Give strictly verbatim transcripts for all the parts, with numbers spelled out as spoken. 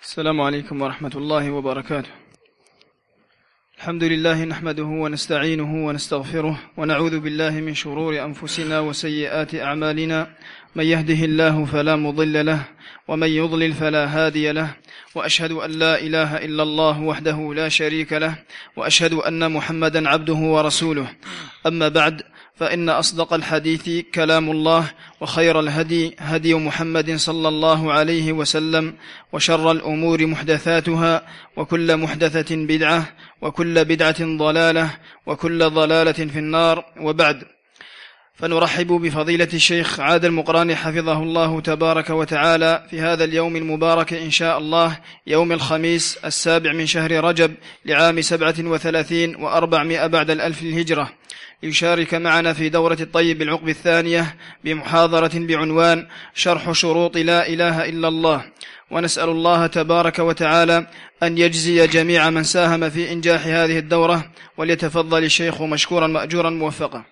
السلام عليكم ورحمة الله وبركاته. الحمد لله نحمده ونستعينه ونستغفره ونعوذ بالله من شرور أنفسنا وسيئات أعمالنا، من يهده الله فلا مضل له ومن يضلل فلا هادي له، وأشهد أن لا إله إلا الله وحده لا شريك له، وأشهد أن محمدا عبده ورسوله. أما بعد، فإن أصدق الحديث كلام الله، وخير الهدي هدي محمد صلى الله عليه وسلم، وشر الأمور محدثاتها، وكل محدثة بدعة، وكل بدعة ضلالة، وكل ضلالة في النار. وبعد، فنرحب بفضيلة الشيخ عادل المقراني حفظه الله تبارك وتعالى في هذا اليوم المبارك إن شاء الله، يوم الخميس السابع من شهر رجب لعام سبعة وثلاثين وأربعمائة بعد الألف الهجرة، ليشارك معنا في دورة الطيب العقب الثانية بمحاضرة بعنوان شرح شروط لا إله إلا الله. ونسأل الله تبارك وتعالى أن يجزي جميع من ساهم في إنجاح هذه الدورة، وليتفضل الشيخ مشكورا مأجورا موفقا.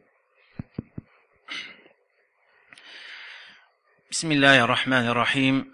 بسم الله الرحمن الرحيم.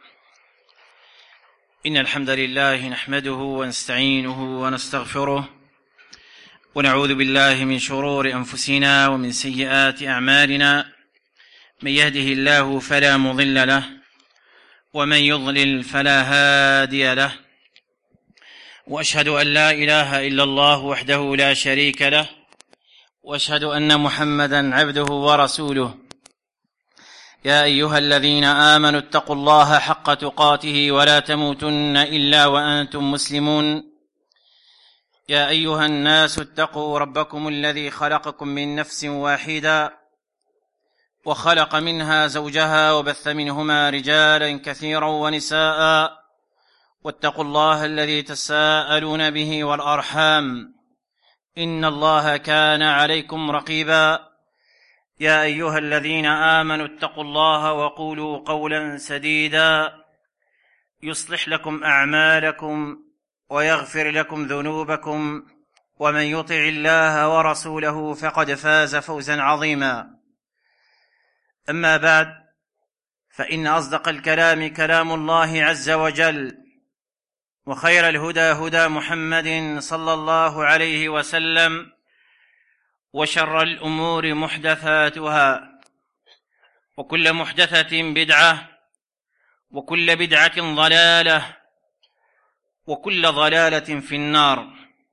إن الحمد لله نحمده ونستعينه ونستغفره، ونعوذ بالله من شرور أنفسنا ومن سيئات أعمالنا، من يهده الله فلا مضل له ومن يضلل فلا هادي له، وأشهد أن لا إله إلا الله وحده لا شريك له، وأشهد أن محمدا عبده ورسوله. يا أيها الذين آمنوا اتقوا الله حق تقاته ولا تموتن إلا وأنتم مسلمون. يا أيها الناس اتقوا ربكم الذي خلقكم من نفس واحدة، وخلق منها زوجها، وبث منهما رجالا كثيرا ونساء، واتقوا الله الذي تساءلون به والأرحام، إن الله كان عليكم رقيبا. يا أيها الذين آمنوا اتقوا الله وقولوا قولا سديدا، يصلح لكم أعمالكم ويغفر لكم ذنوبكم، ومن يطع الله ورسوله فقد فاز فوزا عظيما. أما بعد، فإن أصدق الكلام كلام الله عز وجل، وخير الهدى هدى محمد صلى الله عليه وسلم، وشر الأمور محدثاتها، وكل محدثة بدعة، وكل بدعة ضلالة، وكل ضلالة في النار.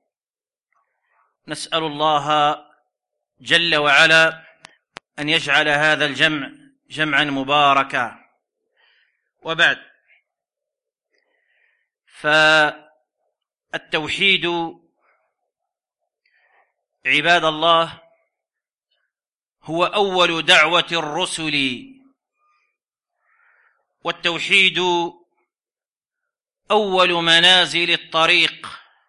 نسأل الله جل وعلا أن يجعل هذا الجمع جمعا مباركا. وبعد، فالتوحيد عباد الله هو أول دعوة الرسل، والتوحيد أول منازل الطريق،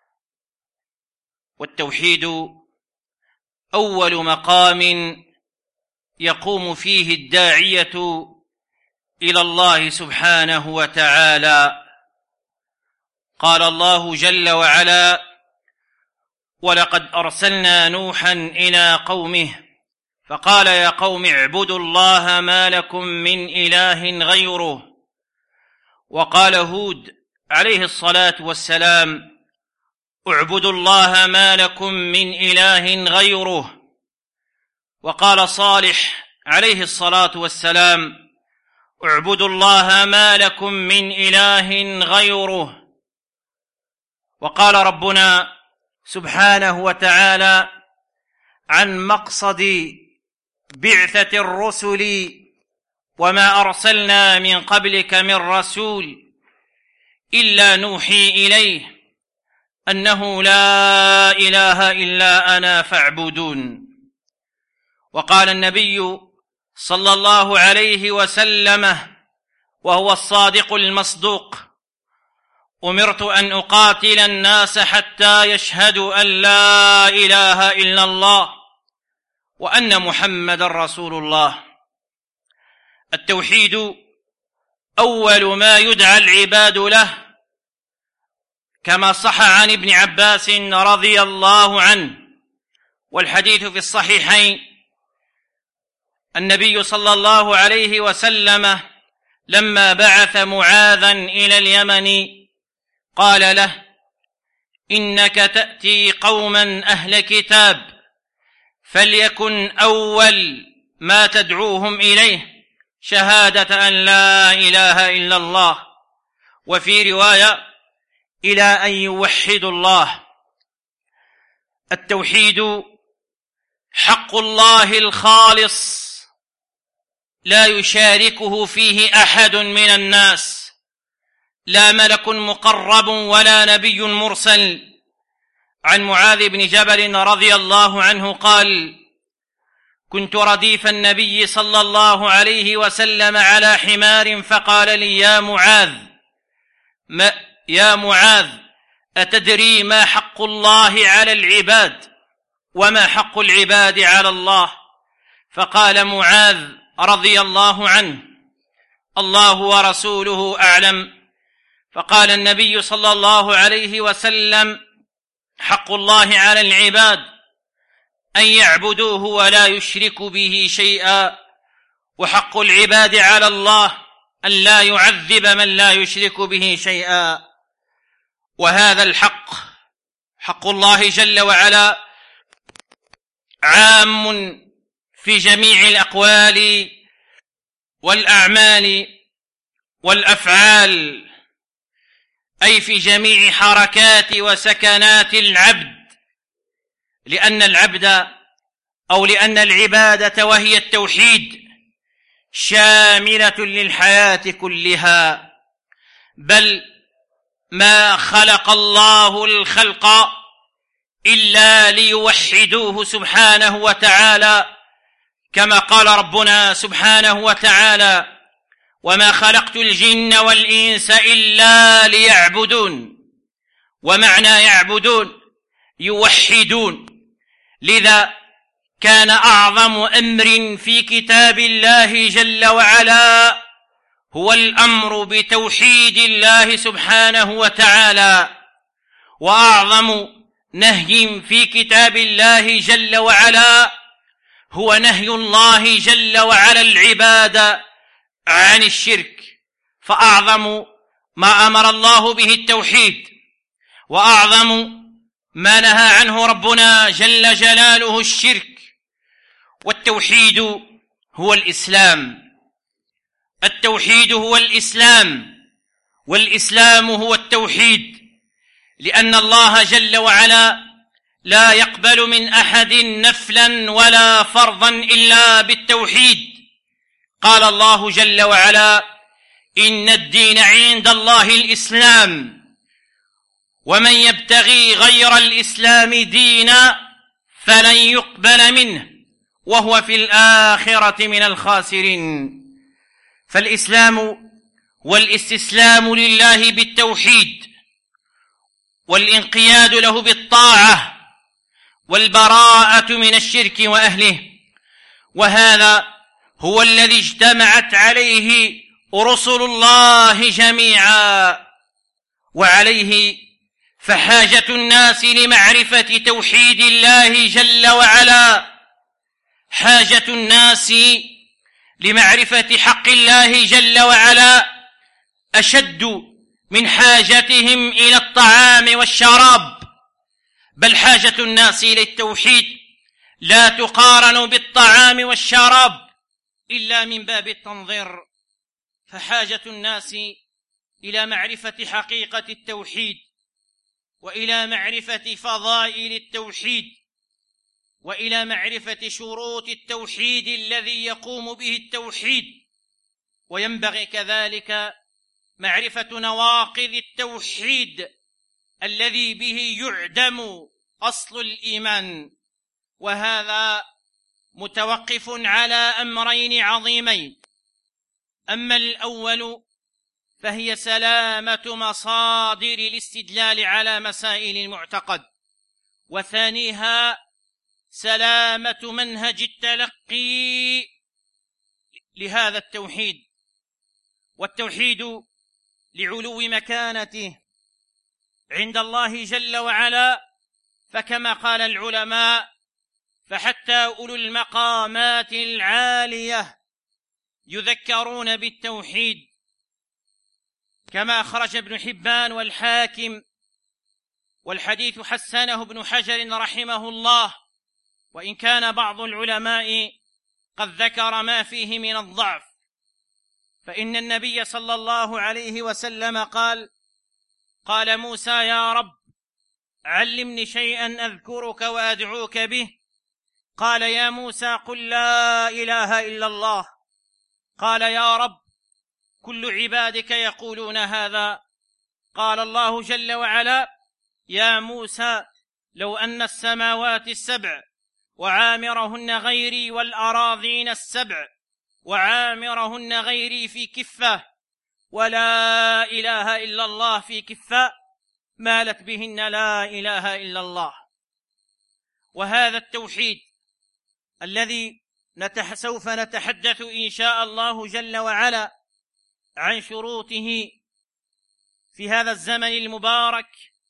والتوحيد أول مقام يقوم فيه الداعية إلى الله سبحانه وتعالى. قال الله جل وعلا: ولقد أرسلنا نوحا إلى قومه فقال يا قوم اعبدوا الله ما لكم من إله غيره. وقال هود عليه الصلاة والسلام: اعبدوا الله ما لكم من إله غيره. وقال صالح عليه الصلاة والسلام: اعبدوا الله ما لكم من إله غيره. وقال ربنا سبحانه وتعالى عن مقصد بعثة الرسل: وما أرسلنا من قبلك من رسول إلا نوحي إليه أنه لا إله إلا أنا فاعبدون. وقال النبي صلى الله عليه وسلم وهو الصادق المصدوق: أمرت أن أقاتل الناس حتى يشهدوا أن لا إله إلا الله وأن محمد رسول الله. التوحيد أول ما يدعى العباد له، كما صح عن ابن عباس رضي الله عنه، والحديث في الصحيحين. النبي صلى الله عليه وسلم لما بعث معاذا إلى اليمن قال له: إنك تأتي قوما أهل كتاب، فليكن أول ما تدعوهم إليه شهادة أن لا إله إلا الله، وفي رواية إلى أن يوحدوا الله. التوحيد حق الله الخالص لا يشاركه فيه أحد من الناس، لا ملك مقرب ولا نبي مرسل. عن معاذ بن جبل رضي الله عنه قال: كنت رديف النبي صلى الله عليه وسلم على حمار، فقال لي: يا معاذ ما يا معاذ أتدري ما حق الله على العباد وما حق العباد على الله؟ فقال معاذ رضي الله عنه: الله ورسوله أعلم. فقال النبي صلى الله عليه وسلم: حق الله على العباد أن يعبدوه ولا يشركوا به شيئا، وحق العباد على الله أن لا يعذب من لا يشرك به شيئا. وهذا الحق حق الله جل وعلا عام في جميع الأقوال والأعمال والأفعال، أي في جميع حركات وسكنات العبد، لأن العبد أو لأن العبادة وهي التوحيد شاملة للحياة كلها، بل ما خلق الله الخلق إلا ليوحدوه سبحانه وتعالى، كما قال ربنا سبحانه وتعالى: وما خلقت الجن والإنس إلا ليعبدون. ومعنى يعبدون يوحدون. لذا كان أعظم أمر في كتاب الله جل وعلا هو الأمر بتوحيد الله سبحانه وتعالى، وأعظم نهي في كتاب الله جل وعلا هو نهي الله جل وعلا العباد عن الشرك. فأعظم ما أمر الله به التوحيد، وأعظم ما نهى عنه ربنا جل جلاله الشرك. والتوحيد هو الإسلام، التوحيد هو الإسلام، والإسلام هو التوحيد، لأن الله جل وعلا لا يقبل من أحد نفلا ولا فرضا إلا بالتوحيد. قال الله جل وعلا: إن الدين عند الله الإسلام، ومن يبتغي غير الإسلام دينا فلن يقبل منه وهو في الآخرة من الخاسرين. فالإسلام والاستسلام لله بالتوحيد، والانقياد له بالطاعة، والبراءة من الشرك وأهله. وهذا هو الذي اجتمعت عليه رسل الله جميعا، وعليه فحاجة الناس لمعرفة توحيد الله جل وعلا، حاجة الناس لمعرفة حق الله جل وعلا أشد من حاجتهم إلى الطعام والشراب، بل حاجة الناس إلى التوحيد لا تقارن بالطعام والشراب إلا من باب التنظير. فحاجة الناس إلى معرفة حقيقة التوحيد، وإلى معرفة فضائل التوحيد، وإلى معرفة شروط التوحيد الذي يقوم به التوحيد. وينبغي كذلك معرفة نواقض التوحيد الذي به يعدم أصل الإيمان. وهذا متوقف على أمرين عظيمين: أما الأول فهي سلامة مصادر الاستدلال على مسائل المعتقد، وثانيها سلامة منهج التلقي لهذا التوحيد. والتوحيد لعلو مكانته عند الله جل وعلا، فكما قال العلماء: فحتى أولو المقامات العالية يذكرون بالتوحيد، كما أخرج ابن حبان والحاكم، والحديث حسنه ابن حجر رحمه الله، وإن كان بعض العلماء قد ذكر ما فيه من الضعف، فإن النبي صلى الله عليه وسلم قال: قال موسى: يا رب علمني شيئا أذكرك وأدعوك به. قال: يا موسى قل لا إله إلا الله. قال: يا رب كل عبادك يقولون هذا. قال الله جل وعلا: يا موسى لو أن السماوات السبع وعامرهن غيري والأراضين السبع وعامرهن غيري في كفة ولا إله إلا الله في كفة مالت بهن لا إله إلا الله. وهذا التوحيد الذي نتح سوف نتحدث إن شاء الله جل وعلا عن شروطه في هذا الزمن المبارك،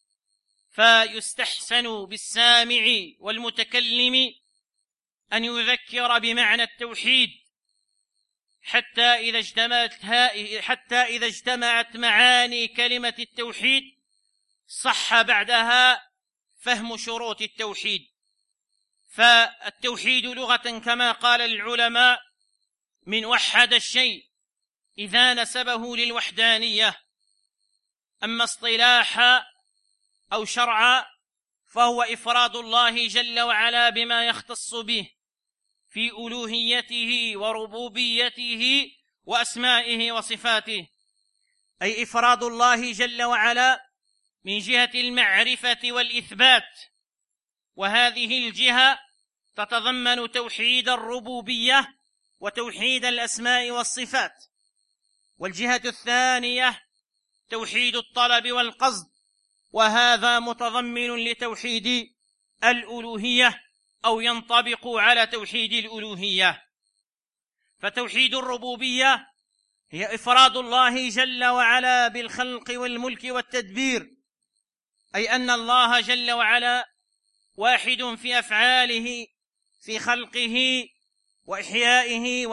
فيستحسن بالسامع والمتكلم أن يذكر بمعنى التوحيد حتى إذا اجتمعت حتى إذا اجتمعت معاني كلمة التوحيد صح بعدها فهم شروط التوحيد. فالتوحيد لغة كما قال العلماء من وحد الشيء إذا نسبه للوحدانية، أما اصطلاحا أو شرعا فهو إفراد الله جل وعلا بما يختص به في ألوهيته وربوبيته وأسمائه وصفاته، أي إفراد الله جل وعلا من جهة المعرفة والإثبات، وهذه الجهة تتضمن توحيد الربوبية وتوحيد الأسماء والصفات. والجهة الثانية توحيد الطلب والقصد، وهذا متضمن لتوحيد الألوهية أو ينطبق على توحيد الألوهية. فتوحيد الربوبية هي إفراد الله جل وعلا بالخلق والملك والتدبير، أي أن الله جل وعلا واحد في أفعاله، في خلقه وإحيائه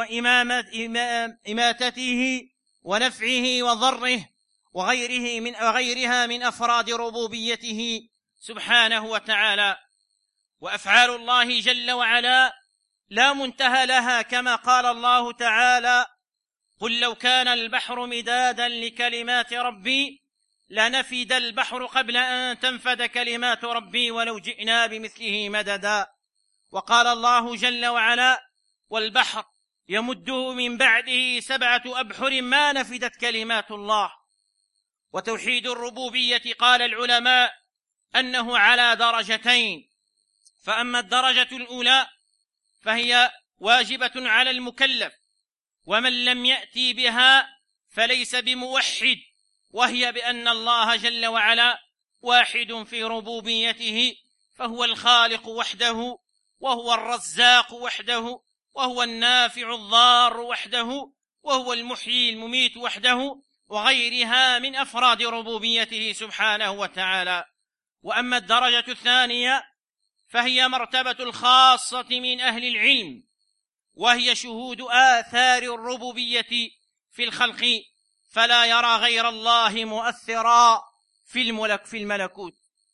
وإماتته ونفعه وضره وغيره من وغيرها من أفراد ربوبيته سبحانه وتعالى. وأفعال الله جل وعلا لا منتهى لها، كما قال الله تعالى: قل لو كان البحر مدادا لكلمات ربي لنفد البحر قبل أن تنفد كلمات ربي ولو جئنا بمثله مددا. وقال الله جل وعلا: والبحر يمده من بعده سبعة أبحر ما نفدت كلمات الله. وتوحيد الربوبية قال العلماء أنه على درجتين، فأما الدرجة الأولى فهي واجبة على المكلف، ومن لم يأتي بها فليس بموحد، وهي بأن الله جل وعلا واحد في ربوبيته، فهو الخالق وحده، وهو الرزاق وحده، وهو النافع الضار وحده، وهو المحيي المميت وحده، وغيرها من أفراد ربوبيته سبحانه وتعالى. وأما الدرجة الثانية فهي مرتبة الخاصة من أهل العلم، وهي شهود آثار الربوبية في الخلق، فلا يرى غير الله مؤثرا في الملك في الملكوت.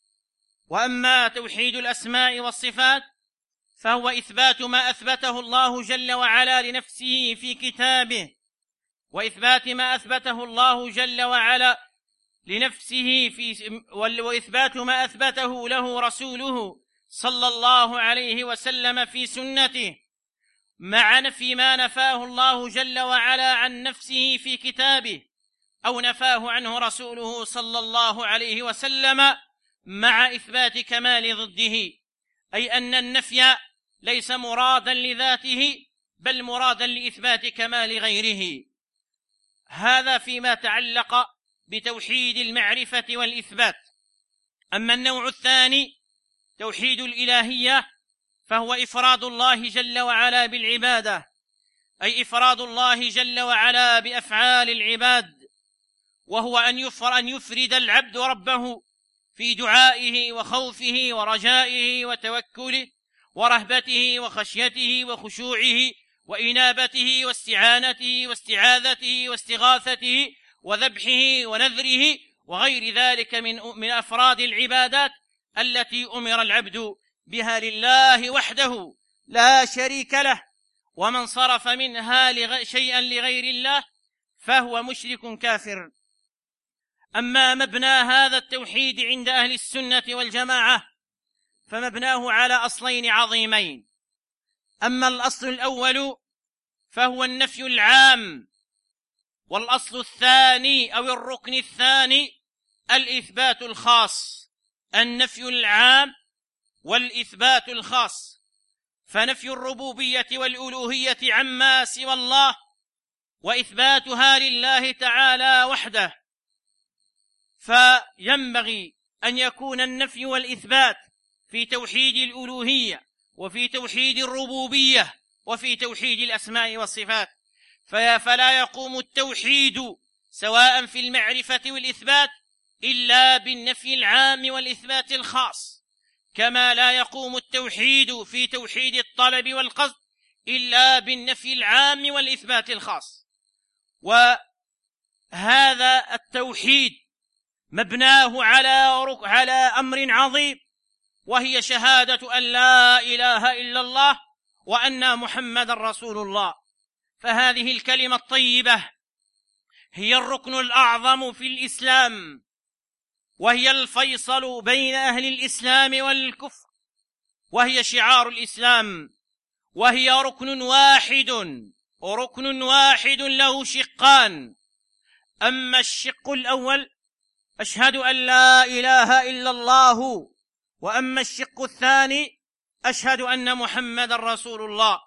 وأما توحيد الأسماء والصفات فهو إثبات ما أثبته الله جل وعلا لنفسه في كتابه، وإثبات ما أثبته الله جل وعلا لنفسه في وإثبات ما أثبته له رسوله صلى الله عليه وسلم في سنته، مع نفي ما نفاه الله جل وعلا عن نفسه في كتابه أو نفاه عنه رسوله صلى الله عليه وسلم، مع إثبات كمال ضده، أي أن النفي ليس مرادا لذاته بل مرادا لإثبات كمال غيره. هذا فيما تعلق بتوحيد المعرفة والإثبات. أما النوع الثاني توحيد الإلهية فهو إفراد الله جل وعلا بالعبادة، أي إفراد الله جل وعلا بأفعال العباد، وهو أن يفرد العبد ربه في دعائه وخوفه ورجائه وتوكله ورهبته وخشيته وخشوعه وإنابته واستعانته واستعاذته واستغاثته وذبحه ونذره وغير ذلك من من أفراد العبادات التي أمر العبد بها لله وحده لا شريك له. ومن صرف منها شيئا لغير الله فهو مشرك كافر. أما مبنى هذا التوحيد عند أهل السنة والجماعة فمبناه على أصلين عظيمين. أما الأصل الأول فهو النفي العام، والأصل الثاني أو الركن الثاني الإثبات الخاص. النفي العام والإثبات الخاص، فنفي الربوبية والألوهية عما سوى الله وإثباتها لله تعالى وحده. فينبغي أن يكون النفي والإثبات في توحيد الألوهية وفي توحيد الربوبية وفي توحيد الأسماء والصفات. فلا يقوم التوحيد سواء في المعرفة والإثبات إلا بالنفي العام والإثبات الخاص، كما لا يقوم التوحيد في توحيد الطلب والقصد إلا بالنفي العام والإثبات الخاص. وهذا التوحيد مبناه على على أمر عظيم، وهي شهادة أن لا إله إلا الله وأن محمد رسول الله. فهذه الكلمة الطيبة هي الركن الأعظم في الإسلام، وهي الفيصل بين أهل الإسلام والكفر، وهي شعار الإسلام، وهي ركن واحد ركن واحد له شقان. أما الشق الأول أشهد أن لا إله إلا الله، وأما الشق الثاني أشهد أن محمد رسول الله.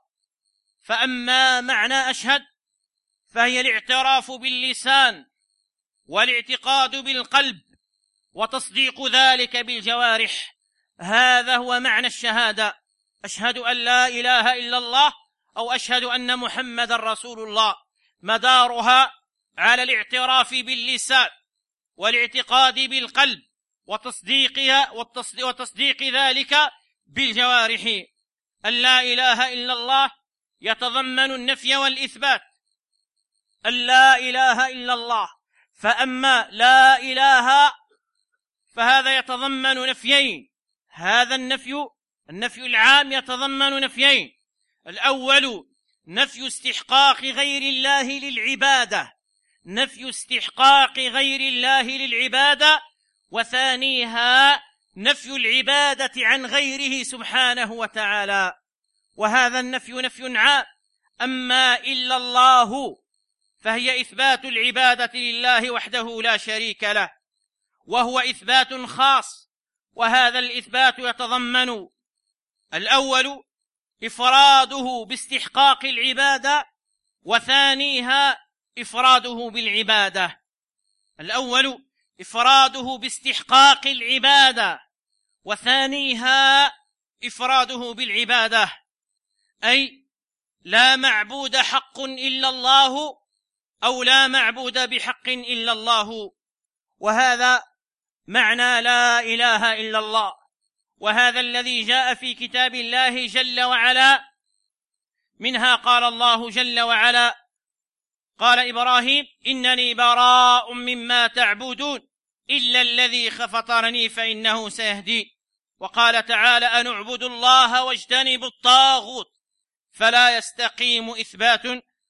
فأما معنى أشهد فهي الاعتراف باللسان والاعتقاد بالقلب وتصديق ذلك بالجوارح. هذا هو معنى الشهادة، أشهد أن لا إله إلا الله أو أشهد أن محمد رسول الله، مدارها على الاعتراف باللسان والاعتقاد بالقلب وتصديقها وتصديق ذلك بالجوارح. أن لا إله إلا الله يتضمن النفي والإثبات، أن لا إله إلا الله. فأما لا إله فهذا يتضمن نفيين، هذا النفي النفي العام يتضمن نفيين. الأول نفي استحقاق غير الله للعبادة، نفي استحقاق غير الله للعبادة، وثانيها نفي العبادة عن غيره سبحانه وتعالى. وهذا النفي نفي عام. أما إلا الله فهي إثبات العبادة لله وحده لا شريك له، وهو إثبات خاص. وهذا الإثبات يتضمن الأول إفراده باستحقاق العبادة، وثانيها إفراده بالعبادة. الأول إفراده باستحقاق العبادة، وثانيها إفراده بالعبادة، أي لا معبود حق إلا الله أو لا معبود بحق إلا الله. وهذا معنى لا إله إلا الله، وهذا الذي جاء في كتاب الله جل وعلا. منها قال الله جل وعلا: قال إبراهيم إنني براء مما تعبدون إلا الذي فطرني فإنه سيهدين. وقال تعالى: أن اعبدوا الله واجتنبوا الطاغوت. فلا يستقيم إثبات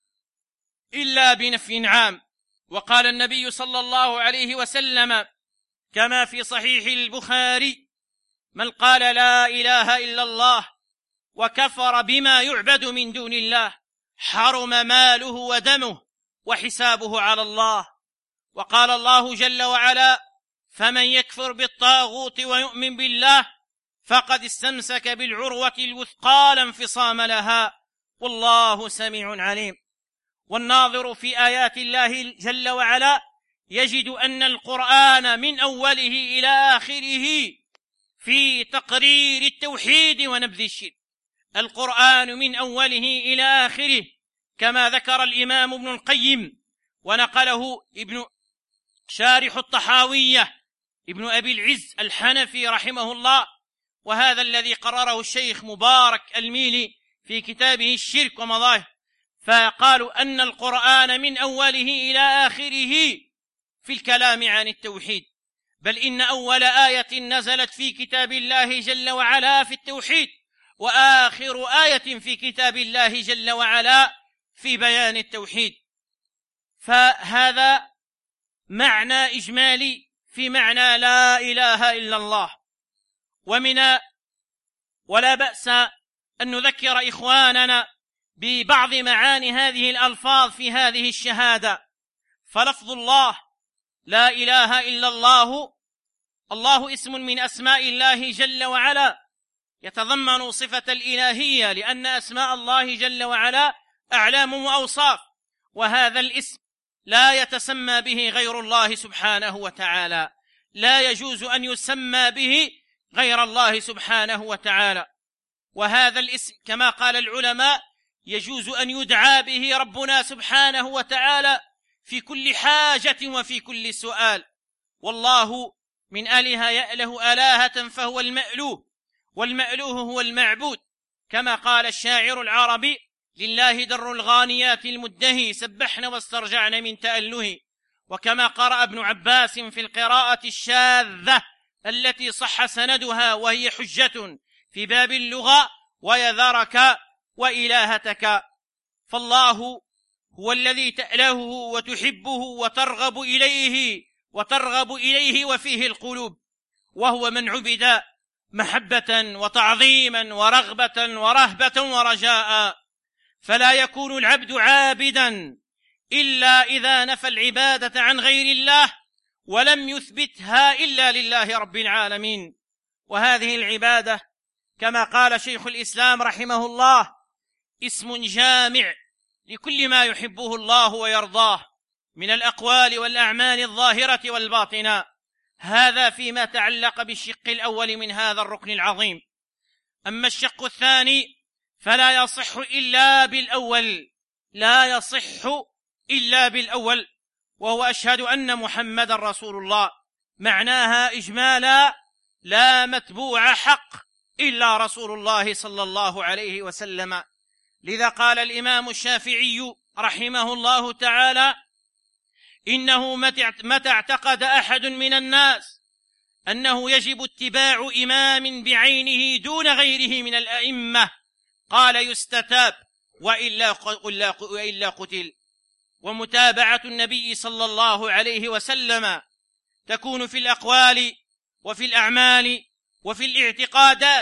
إلا بنفي عام. وقال النبي صلى الله عليه وسلم كما في صحيح البخاري: من قال لا إله إلا الله وكفر بما يعبد من دون الله حرم ماله ودمه وحسابه على الله. وقال الله جل وعلا: فمن يكفر بالطاغوت ويؤمن بالله فقد استمسك بالعروة الوثقى لا انفصام لها والله سميع عليم. والناظر في آيات الله جل وعلا يجد أن القرآن من أوله إلى آخره في تقرير التوحيد ونبذ الشرك. القرآن من أوله إلى آخره كما ذكر الإمام ابن القيم ونقله ابن شارح الطحاوية ابن أبي العز الحنفي رحمه الله، وهذا الذي قرره الشيخ مبارك الميلي في كتابه الشرك ومظاهر. فقالوا أن القرآن من أوله إلى آخره في الكلام عن التوحيد، بل إن أول آية نزلت في كتاب الله جل وعلا في التوحيد، وآخر آية في كتاب الله جل وعلا في بيان التوحيد. فهذا معنى إجمالي في معنى لا إله إلا الله. ومن ولا بأس أن نذكر إخواننا ببعض معاني هذه الألفاظ في هذه الشهادة. فلفظ الله لا إله إلا الله، الله اسم من أسماء الله جل وعلا، يتضمن صفة الإلهية، لأن أسماء الله جل وعلا أعلام وأوصاف، وهذا الاسم لا يتسمى به غير الله سبحانه وتعالى، لا يجوز أن يسمى به غير الله سبحانه وتعالى. وهذا الاسم كما قال العلماء يجوز أن يدعى به ربنا سبحانه وتعالى في كل حاجة وفي كل سؤال. والله من آله يأله آلهة فهو المألوه، والمألوه هو المعبود، كما قال الشاعر العربي: لله در الغانيات المدهي سبحن واسترجعن من تأله. وكما قرأ ابن عباس في القراءة الشاذة التي صح سندها وهي حجة في باب اللغة: ويذرك وإلهتك. فالله هو الذي تألهه وتحبه وترغب إليه وترغب إليه وفيه القلوب، وهو من عبد محبة وتعظيما ورغبة ورهبة ورجاء. فلا يكون العبد عابدا إلا إذا نفى العبادة عن غير الله ولم يثبتها إلا لله رب العالمين. وهذه العبادة كما قال شيخ الإسلام رحمه الله اسم جامع لكل ما يحبه الله ويرضاه من الأقوال والأعمال الظاهرة والباطنة. هذا فيما تعلق بالشق الأول من هذا الركن العظيم. أما الشق الثاني فلا يصح إلا بالأول، لا يصح إلا بالأول، وهو أشهد أن محمد رسول الله. معناها إجمالا: لا متبوع حق إلا رسول الله صلى الله عليه وسلم. لذا قال الإمام الشافعي رحمه الله تعالى: إنه متى اعتقد أحد من الناس أنه يجب اتباع إمام بعينه دون غيره من الأئمة قال يستتاب وإلا, وإلا قتل. ومتابعة النبي صلى الله عليه وسلم تكون في الأقوال وفي الأعمال وفي الاعتقادات،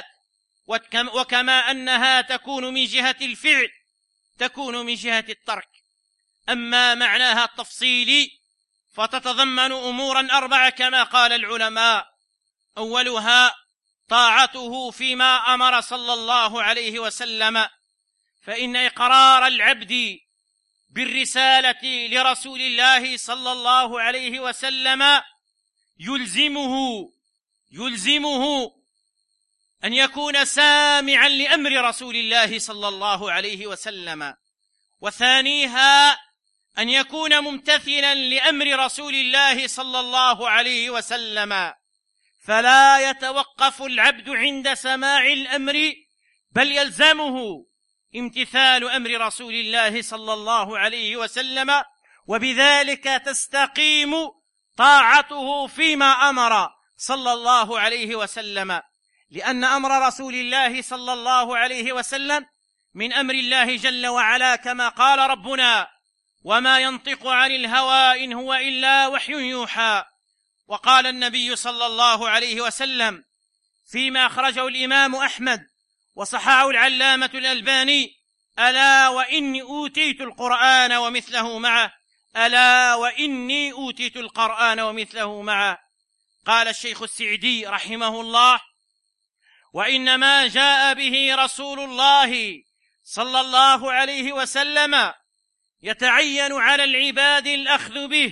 وكما أنها تكون من جهة الفعل تكون من جهة الترك. أما معناها التفصيلي فتتضمن أمورا أربعة كما قال العلماء: أولها طاعته فيما أمر صلى الله عليه وسلم، فإن إقرار العبد بالرسالة لرسول الله صلى الله عليه وسلم يلزمه يلزمه أن يكون سامعا لأمر رسول الله صلى الله عليه وسلم. وثانيها أن يكون ممتثلا لأمر رسول الله صلى الله عليه وسلم، فلا يتوقف العبد عند سماع الأمر بل يلزمه امتثال أمر رسول الله صلى الله عليه وسلم، وبذلك تستقيم طاعته فيما أمر صلى الله عليه وسلم. لأن أمر رسول الله صلى الله عليه وسلم من أمر الله جل وعلا، كما قال ربنا: وما ينطق عن الهوى إن هو إلا وحي يوحى. وقال النبي صلى الله عليه وسلم فيما أخرجه الإمام أحمد وصححه العلامة الألباني: ألا وإني أوتيت القرآن ومثله معه، ألا وإني أوتيت القرآن ومثله معه. قال الشيخ السعدي رحمه الله: وإنما جاء به رسول الله صلى الله عليه وسلم يتعين على العباد الأخذ به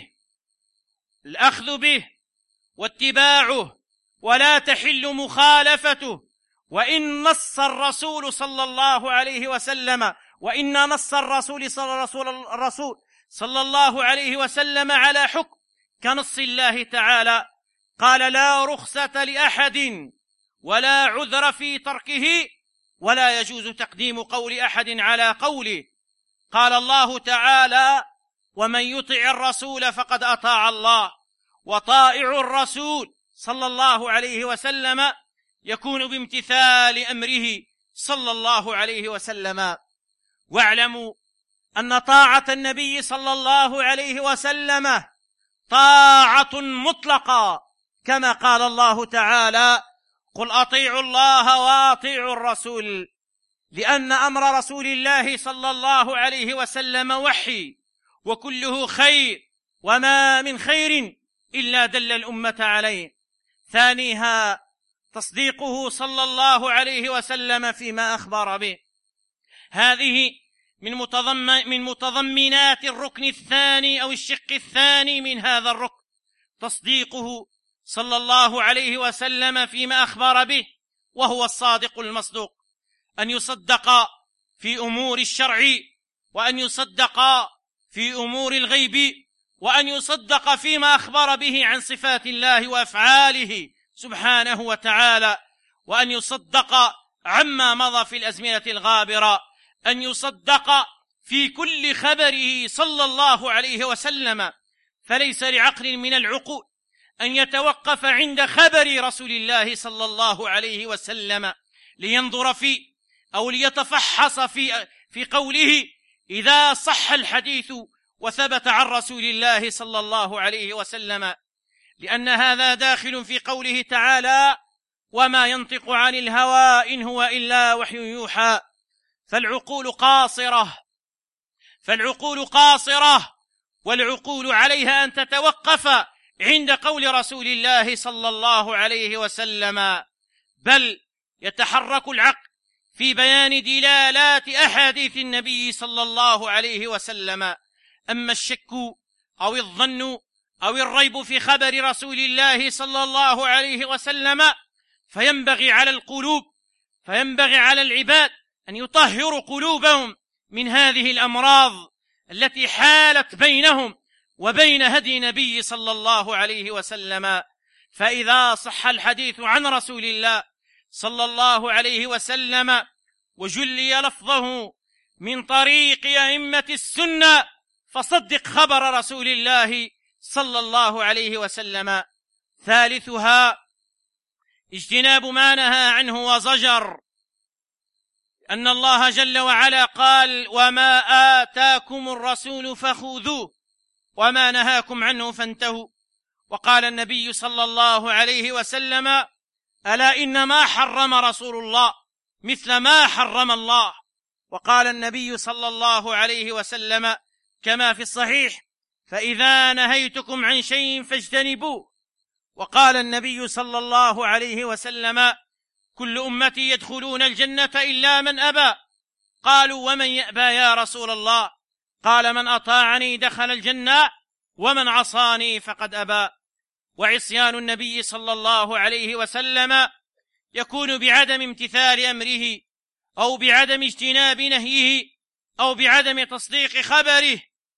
الأخذ به واتباعه، ولا تحل مخالفته. وإن نص الرسول صلى الله عليه وسلم وإن نص الرسول صلى, الرسول صلى الله عليه وسلم على حكم كنص الله تعالى، قال: لا رخصة لأحد ولا عذر في تركه، ولا يجوز تقديم قول أحد على قوله. قال الله تعالى: ومن يطع الرسول فقد أطاع الله. وطائع الرسول صلى الله عليه وسلم يكون بامتثال أمره صلى الله عليه وسلم. واعلموا أن طاعة النبي صلى الله عليه وسلم طاعة مطلقة، كما قال الله تعالى: قل أطيعوا الله وأطيعوا الرسول، لأن أمر رسول الله صلى الله عليه وسلم وحي وكله خير، وما من خير إلا دل الأمة عليه. ثانيها تصديقه صلى الله عليه وسلم فيما أخبر به. هذه من متضمن من متضمنات الركن الثاني أو الشق الثاني من هذا الركن، تصديقه صلى الله عليه وسلم فيما أخبر به، وهو الصادق المصدوق، أن يصدق في أمور الشرع، وأن يصدق في أمور الغيب، وأن يصدق فيما أخبر به عن صفات الله وأفعاله سبحانه وتعالى، وأن يصدق عما مضى في الأزمنة الغابرة، أن يصدق في كل خبره صلى الله عليه وسلم. فليس لعقل من العقول أن يتوقف عند خبر رسول الله صلى الله عليه وسلم لينظر فيه أو ليتفحص في في قوله إذا صح الحديث وثبت عن رسول الله صلى الله عليه وسلم، لأن هذا داخل في قوله تعالى: وما ينطق عن الهوى إن هو إلا وحي يوحى. فالعقول قاصرة فالعقول قاصرة والعقول عليها أن تتوقف عند قول رسول الله صلى الله عليه وسلم، بل يتحرك العقل في بيان دلالات أحاديث النبي صلى الله عليه وسلم. أما الشك أو الظن أو الريب في خبر رسول الله صلى الله عليه وسلم فينبغي على القلوب فينبغي على العباد أن يطهروا قلوبهم من هذه الأمراض التي حالت بينهم وبين هدي نبي صلى الله عليه وسلم. فإذا صح الحديث عن رسول الله صلى الله عليه وسلم وجلي لفظه من طريق أئمة السنة فصدق خبر رسول الله صلى الله عليه وسلم. ثالثها اجتناب ما نهى عنه وزجر، أن الله جل وعلا قال: وما آتاكم الرسول فخذوه وما نهاكم عنه فانتهوا. وقال النبي صلى الله عليه وسلم: ألا إنما حرم رسول الله مثل ما حرم الله. وقال النبي صلى الله عليه وسلم كما في الصحيح: فإذا نهيتكم عن شيء فاجتنبوه. وقال النبي صلى الله عليه وسلم: كل أمتي يدخلون الجنة إلا من أبى. قالوا: ومن يأبى يا رسول الله؟ قال: من أطاعني دخل الجنة ومن عصاني فقد أبى. وعصيان النبي صلى الله عليه وسلم يكون بعدم امتثال أمره أو بعدم اجتناب نهيه أو بعدم تصديق خبره،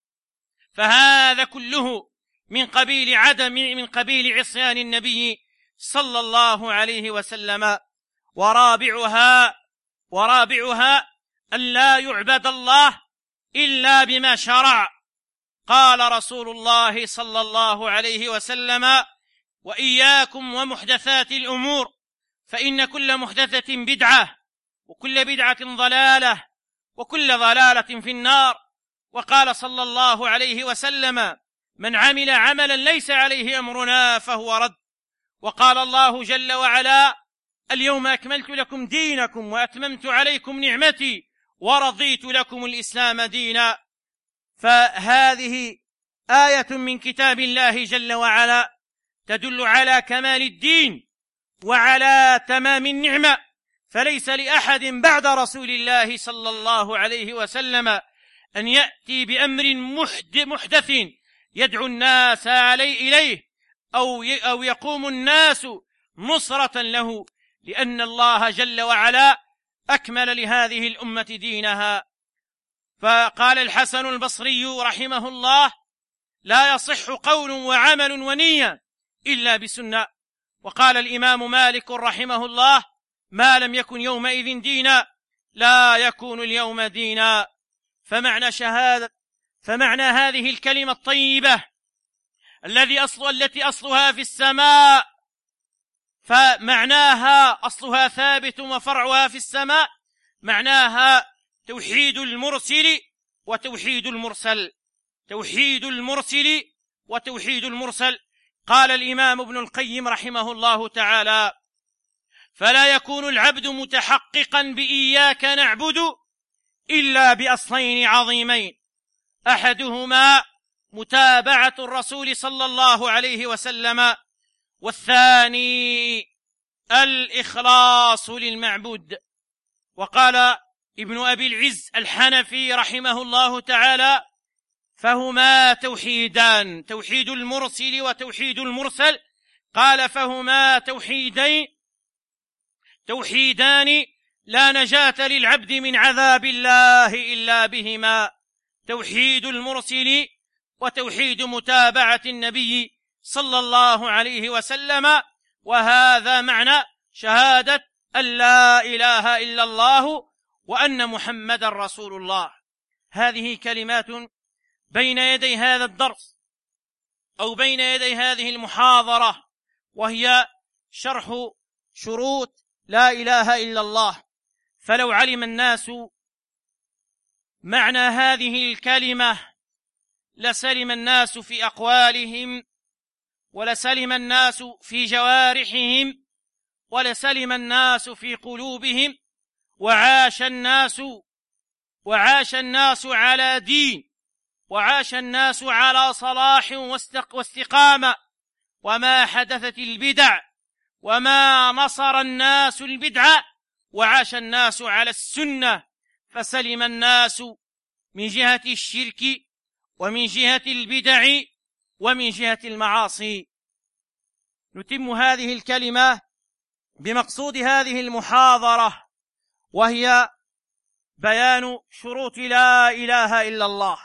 فهذا كله من قبيل عدم من قبيل عصيان النبي صلى الله عليه وسلم. ورابعها ورابعها أن لا يعبد الله إلا بما شرع. قال رسول الله صلى الله عليه وسلم: وإياكم ومحدثات الأمور فإن كل محدثة بدعة وكل بدعة ضلالة وكل ضلالة في النار. وقال صلى الله عليه وسلم: من عمل عملا ليس عليه أمرنا فهو رد. وقال الله جل وعلا: اليوم أكملت لكم دينكم وأتممت عليكم نعمتي ورضيت لكم الإسلام دينا. فهذه آية من كتاب الله جل وعلا تدل على كمال الدين وعلى تمام النعمة، فليس لأحد بعد رسول الله صلى الله عليه وسلم أن يأتي بأمر محدث يدعو الناس علي إليه أو أو يقوم الناس نصرة له، لأن الله جل وعلا أكمل لهذه الأمة دينها. فقال الحسن البصري رحمه الله: لا يصح قول وعمل ونية إلا بسنة. وقال الإمام مالك رحمه الله: ما لم يكن يومئذ دينا لا يكون اليوم دينا. فمعنى شهادة فمعنى هذه الكلمة الطيبة الذي أصل التي أصلها في السماء فمعناها أصلها ثابت وفرعها في السماء، معناها توحيد المرسل وتوحيد المرسل، توحيد المرسل وتوحيد المرسل. قال الإمام ابن القيم رحمه الله تعالى: فلا يكون العبد متحققا بإياك نعبد إلا بأصلين عظيمين، أحدهما متابعة الرسول صلى الله عليه وسلم، والثاني الإخلاص للمعبود. وقال ابن أبي العز الحنفي رحمه الله تعالى: فهما توحيدان، توحيد المرسل وتوحيد المرسل. قال: فهما توحيدين توحيدان لا نجاة للعبد من عذاب الله إلا بهما، توحيد المرسل وتوحيد متابعة النبي صلى الله عليه وسلم. وهذا معنى شهادة أن لا إله إلا الله وأن محمد رسول الله. هذه كلمات بين يدي هذا الدرس أو بين يدي هذه المحاضرة، وهي شرح شروط لا إله إلا الله. فلو علم الناس معنى هذه الكلمة لسلم الناس في أقوالهم، ولسلم الناس في جوارحهم، ولسلم الناس في قلوبهم، وعاش الناس وعاش الناس على دين، وعاش الناس على صلاح واستقامة، وما حدثت البدع وما نصر الناس البدع، وعاش الناس على السنة، فسلم الناس من جهة الشرك ومن جهة البدع ومن جهة المعاصي. نتم هذه الكلمة بمقصود هذه المحاضرة، وهي بيان شروط لا إله إلا الله.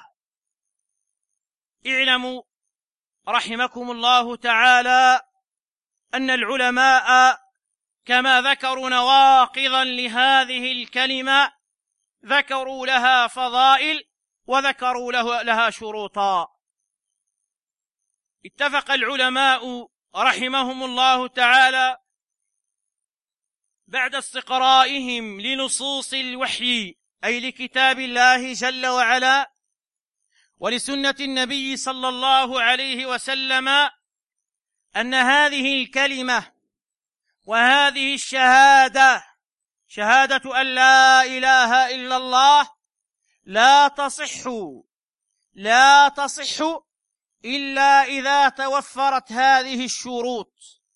اعلموا رحمكم الله تعالى أن العلماء كما ذكروا نواقضا لهذه الكلمة ذكروا لها فضائل وذكروا له لها شروطا. اتفق العلماء رحمهم الله تعالى بعد استقرائهم لنصوص الوحي، أي لكتاب الله جل وعلا ولسنة النبي صلى الله عليه وسلم، أن هذه الكلمة وهذه الشهادة، شهادة أن لا إله إلا الله، لا تصح لا تصح إلا إذا توفرت هذه الشروط.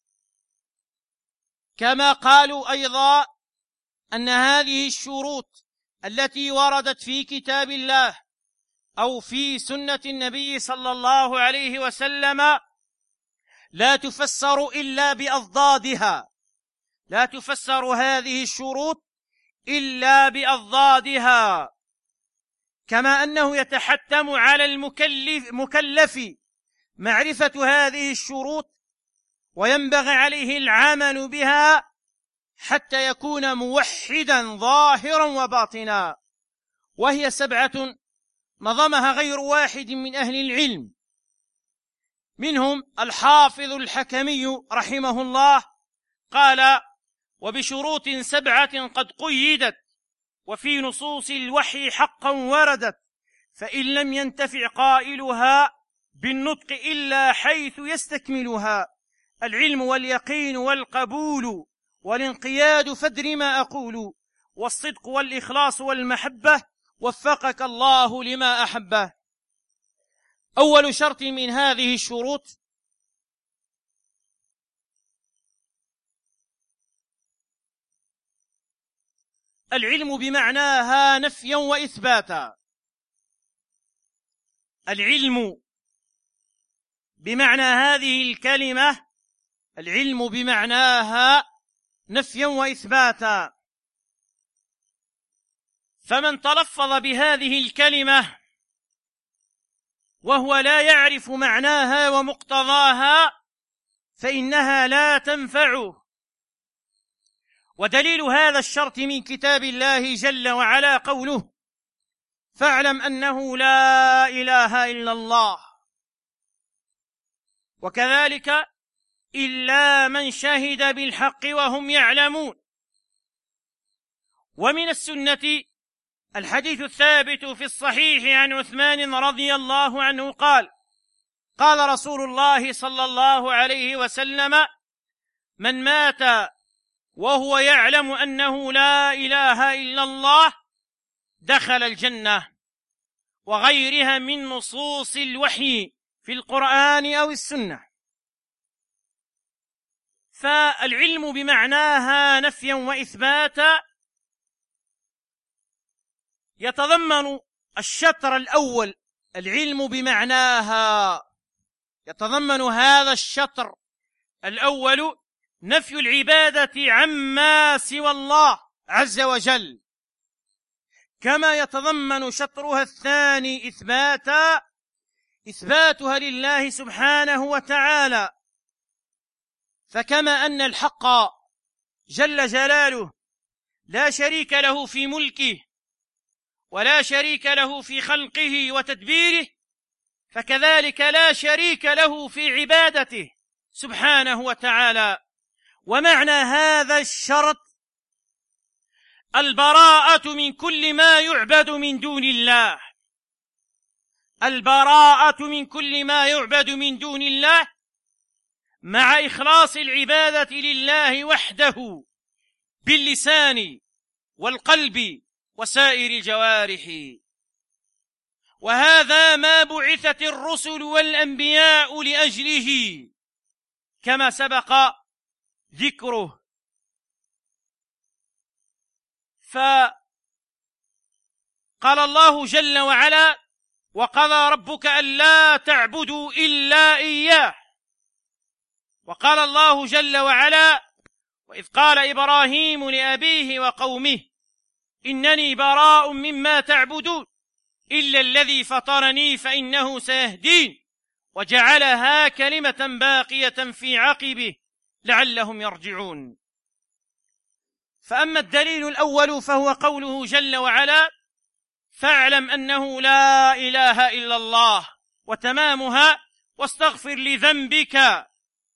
كما قالوا أيضا أن هذه الشروط التي وردت في كتاب الله أو في سنة النبي صلى الله عليه وسلم لا تفسر إلا بأضدادها، لا تفسر هذه الشروط إلا بأضدادها. كما أنه يتحتم على المكلف مكلف معرفة هذه الشروط، وينبغي عليه العمل بها حتى يكون موحدا ظاهرا وباطنا. وهي سبعة نظمها غير واحد من أهل العلم، منهم الحافظ الحكمي رحمه الله قال: وبشروط سبعة قد قيدت وفي نصوص الوحي حقا وردت، فإن لم ينتفع قائلها بالنطق إلا حيث يستكملها: العلم واليقين والقبول والانقياد، فادر ما أقول، والصدق والإخلاص والمحبة، وفقك الله لما أحبه. أول شرط من هذه الشروط العلم بمعناها نفيا وإثباتا. العلم بمعنى هذه الكلمة، العلم بمعناها نفيا وإثباتا. فمن تلفظ بهذه الكلمة وهو لا يعرف معناها ومقتضاها فإنها لا تنفعه. ودليل هذا الشرط من كتاب الله جل وعلا قوله: فاعلم أنه لا إله إلا الله. وكذلك إلا من شهد بالحق وهم يعلمون. ومن السنة الحديث الثابت في الصحيح عن عثمان رضي الله عنه قال: قال رسول الله صلى الله عليه وسلم: من مات وهو يعلم أنه لا إله إلا الله دخل الجنة. وغيرها من نصوص الوحي في القرآن أو السنة. فالعلم بمعناها نفيا وإثباتا يتضمن الشطر الأول، العلم بمعناها يتضمن هذا الشطر الأول نفي العبادة عما سوى الله عز وجل، كما يتضمن شطرها الثاني إثباتا إثباتها لله سبحانه وتعالى. فكما أن الحق جل جلاله لا شريك له في ملكه ولا شريك له في خلقه وتدبيره، فكذلك لا شريك له في عبادته سبحانه وتعالى. ومعنى هذا الشرط البراءة من كل ما يعبد من دون الله، البراءة من كل ما يعبد من دون الله، مع إخلاص العبادة لله وحده باللسان والقلب وسائر الجوارح. وهذا ما بعثت الرسل والأنبياء لأجله كما سبق ذكره. فقال الله جل وعلا: وقضى ربك ألا تعبدوا إلا إياه. وقال الله جل وعلا: وإذ قال إبراهيم لأبيه وقومه إنني براء مما تعبدون إلا الذي فطرني فإنه سيهدين، وجعلها كلمة باقية في عقبه لعلهم يرجعون. فأما الدليل الأول فهو قوله جل وعلا: فاعلم أنه لا إله إلا الله، وتمامها: واستغفر لذنبك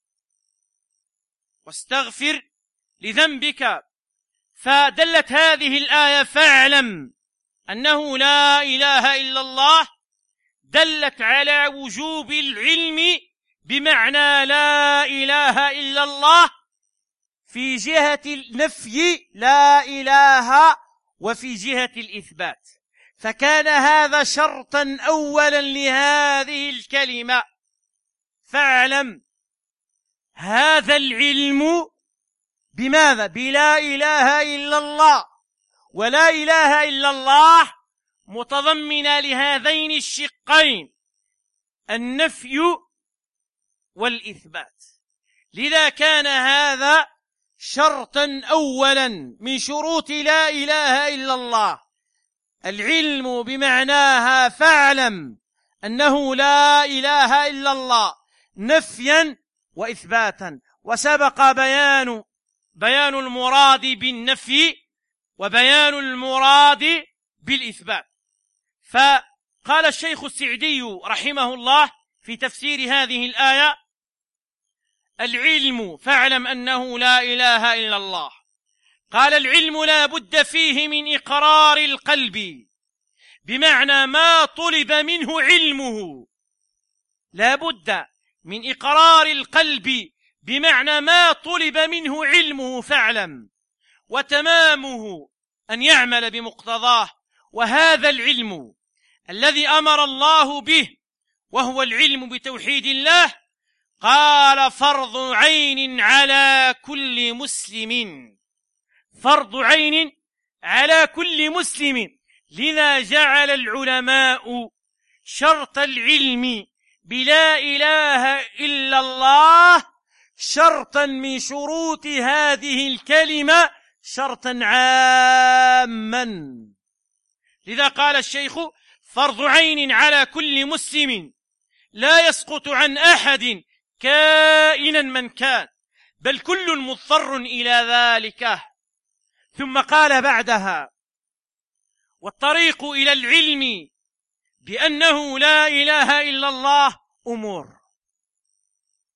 واستغفر لذنبك. فدلت هذه الآية فاعلم أنه لا إله إلا الله دلت على وجوب العلم بمعنى لا إله إلا الله في جهة النفي لا إله وفي جهة الإثبات، فكان هذا شرطا أولا لهذه الكلمة. فاعلم هذا العلم بماذا؟ بلا إله إلا الله، ولا إله إلا الله متضمنة لهذين الشقين النفي والإثبات. لذا كان هذا شرطا أولا من شروط لا إله إلا الله، العلم بمعناها فاعلم أنه لا إله إلا الله نفيا وإثباتا. وسبق بيان بيان المراد بالنفي وبيان المراد بالإثبات. فقال الشيخ السعدي رحمه الله في تفسير هذه الآية: العلم فاعلم أنه لا إله إلا الله. قال: العلم لا بد فيه من إقرار القلب بمعنى ما طلب منه علمه، لا بد من إقرار القلب بمعنى ما طلب منه علمه فاعلم، وتمامه أن يعمل بمقتضاه. وهذا العلم الذي أمر الله به وهو العلم بتوحيد الله قال فرض عين على كل مسلم، فرض عين على كل مسلم. لذا جعل العلماء شرط العلم بلا إله إلا الله شرطا من شروط هذه الكلمة، شرطا عاما. لذا قال الشيخ: فرض عين على كل مسلم لا يسقط عن أحد كائنا من كان، بل كل مضطر إلى ذلك. ثم قال بعدها: والطريق إلى العلم بأنه لا إله إلا الله أمور.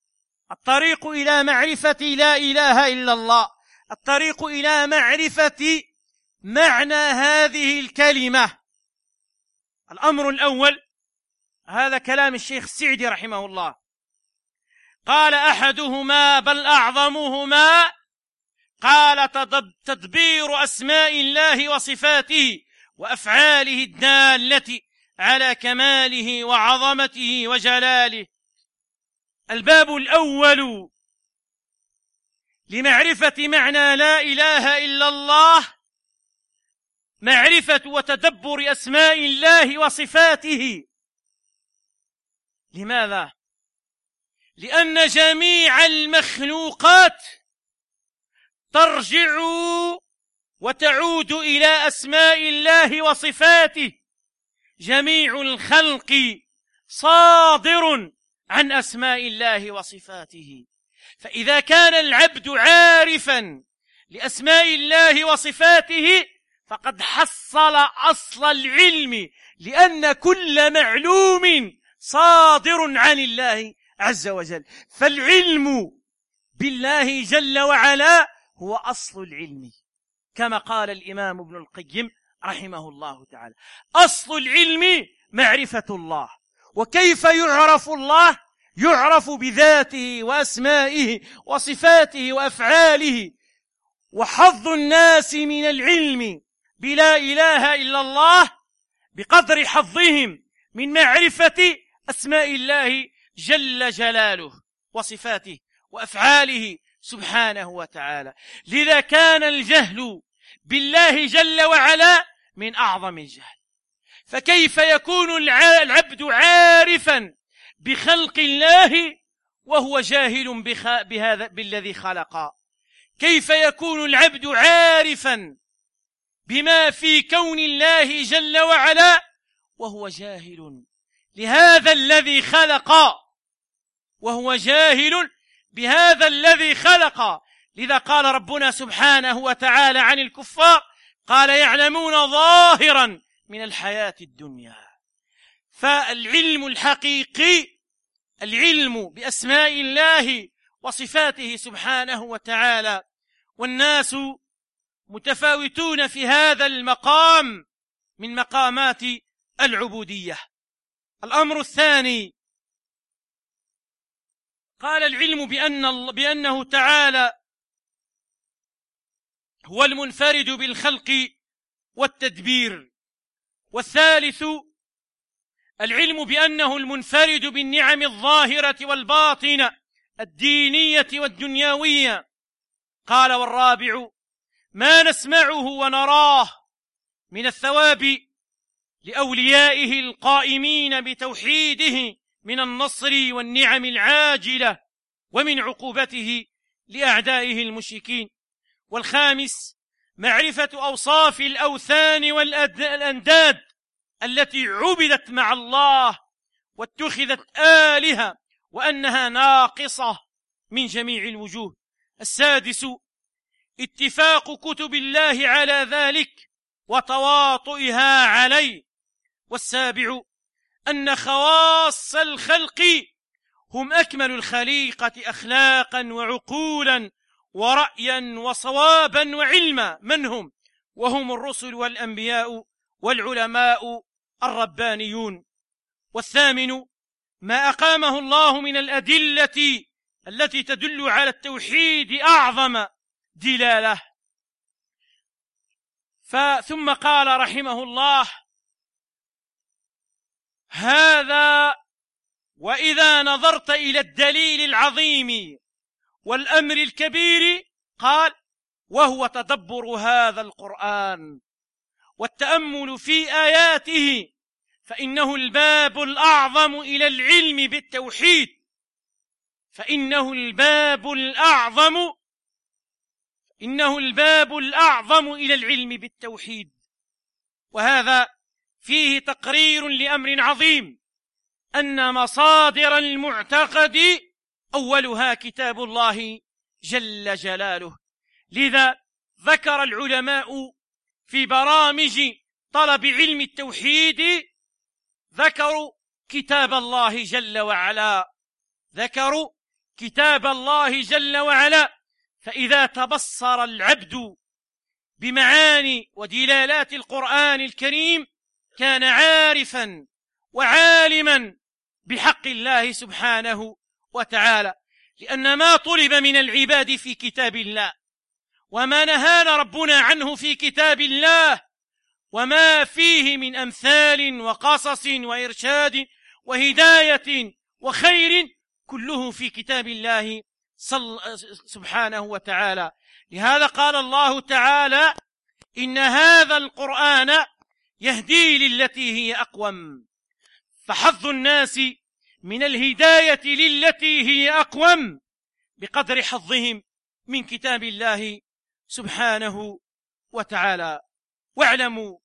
الطريق إلى معرفة لا إله إلا الله، الطريق إلى معرفة معنى هذه الكلمة. الأمر الأول، هذا كلام الشيخ السعدي رحمه الله، قال: أحدهما بل أعظمهما، قال: تدبير أسماء الله وصفاته وأفعاله الدالة على كماله وعظمته وجلاله. الباب الأول لمعرفة معنى لا إله إلا الله معرفة وتدبر أسماء الله وصفاته. لماذا؟ لأن جميع المخلوقات ترجع وتعود إلى أسماء الله وصفاته. جميع الخلق صادر عن أسماء الله وصفاته. فإذا كان العبد عارفا لأسماء الله وصفاته فقد حصل أصل العلم، لأن كل معلوم صادر عن الله عز وجل. فالعلم بالله جل وعلا هو أصل العلم، كما قال الإمام ابن القيم رحمه الله تعالى: أصل العلم معرفة الله. وكيف يعرف الله؟ يعرف بذاته وأسمائه وصفاته وأفعاله. وحظ الناس من العلم بلا إله إلا الله بقدر حظهم من معرفة أسماء الله جل جلاله وصفاته وأفعاله سبحانه وتعالى. لذا كان الجهل بالله جل وعلا من أعظم الجهل. فكيف يكون العبد عارفا بخلق الله وهو جاهل بهذا بالذي خلق؟ كيف يكون العبد عارفا بما في كون الله جل وعلا وهو جاهل لهذا الذي خلق وهو جاهل بهذا الذي خلق؟ لذا قال ربنا سبحانه وتعالى عن الكفار: قال: يعلمون ظاهرا من الحياة الدنيا. فالعلم الحقيقي العلم بأسماء الله وصفاته سبحانه وتعالى، والناس متفاوتون في هذا المقام من مقامات العبودية. الأمر الثاني، قال: العلم بأن بأنه تعالى هو المنفرد بالخلق والتدبير. والثالث، العلم بأنه المنفرد بالنعم الظاهرة والباطنة الدينية والدنيوية. قال: والرابع، ما نسمعه ونراه من الثواب لأوليائه القائمين بتوحيده من النصر والنعم العاجلة، ومن عقوبته لأعدائه المشركين. والخامس، معرفة أوصاف الأوثان والأنداد التي عبدت مع الله واتخذت آلهة، وأنها ناقصة من جميع الوجوه. السادس، اتفاق كتب الله على ذلك وتواطئها عليه. والسابع، أن خواص الخلق هم أكمل الخليقة أخلاقا وعقولا ورأيا وصوابا وعلما. من هم؟ وهم الرسل والأنبياء والعلماء الربانيون. والثامن، ما أقامه الله من الأدلة التي تدل على التوحيد أعظم دلالة. ثم قال رحمه الله: هذا وإذا نظرت إلى الدليل العظيم والأمر الكبير، قال: وهو تدبر هذا القرآن والتأمل في آياته، فإنه الباب الأعظم إلى العلم بالتوحيد فإنه الباب الأعظم إنه الباب الأعظم إلى العلم بالتوحيد. وهذا فيه تقرير لأمر عظيم، أن مصادر المعتقد أولها كتاب الله جل جلاله. لذا ذكر العلماء في برامج طلب علم التوحيد، ذكروا كتاب الله جل وعلا، ذكروا كتاب الله جل وعلا، فإذا تبصر العبد بمعاني ودلالات القرآن الكريم كان عارفا وعالما بحق الله سبحانه وتعالى، لأن ما طلب من العباد في كتاب الله وما نهانا ربنا عنه في كتاب الله وما فيه من أمثال وقصص وإرشاد وهداية وخير كله في كتاب الله سبحانه وتعالى. لهذا قال الله تعالى: إن هذا القرآن يهدي للتي هي أقوم. فحظ الناس من الهداية للتي هي أقوم بقدر حظهم من كتاب الله سبحانه وتعالى. واعلموا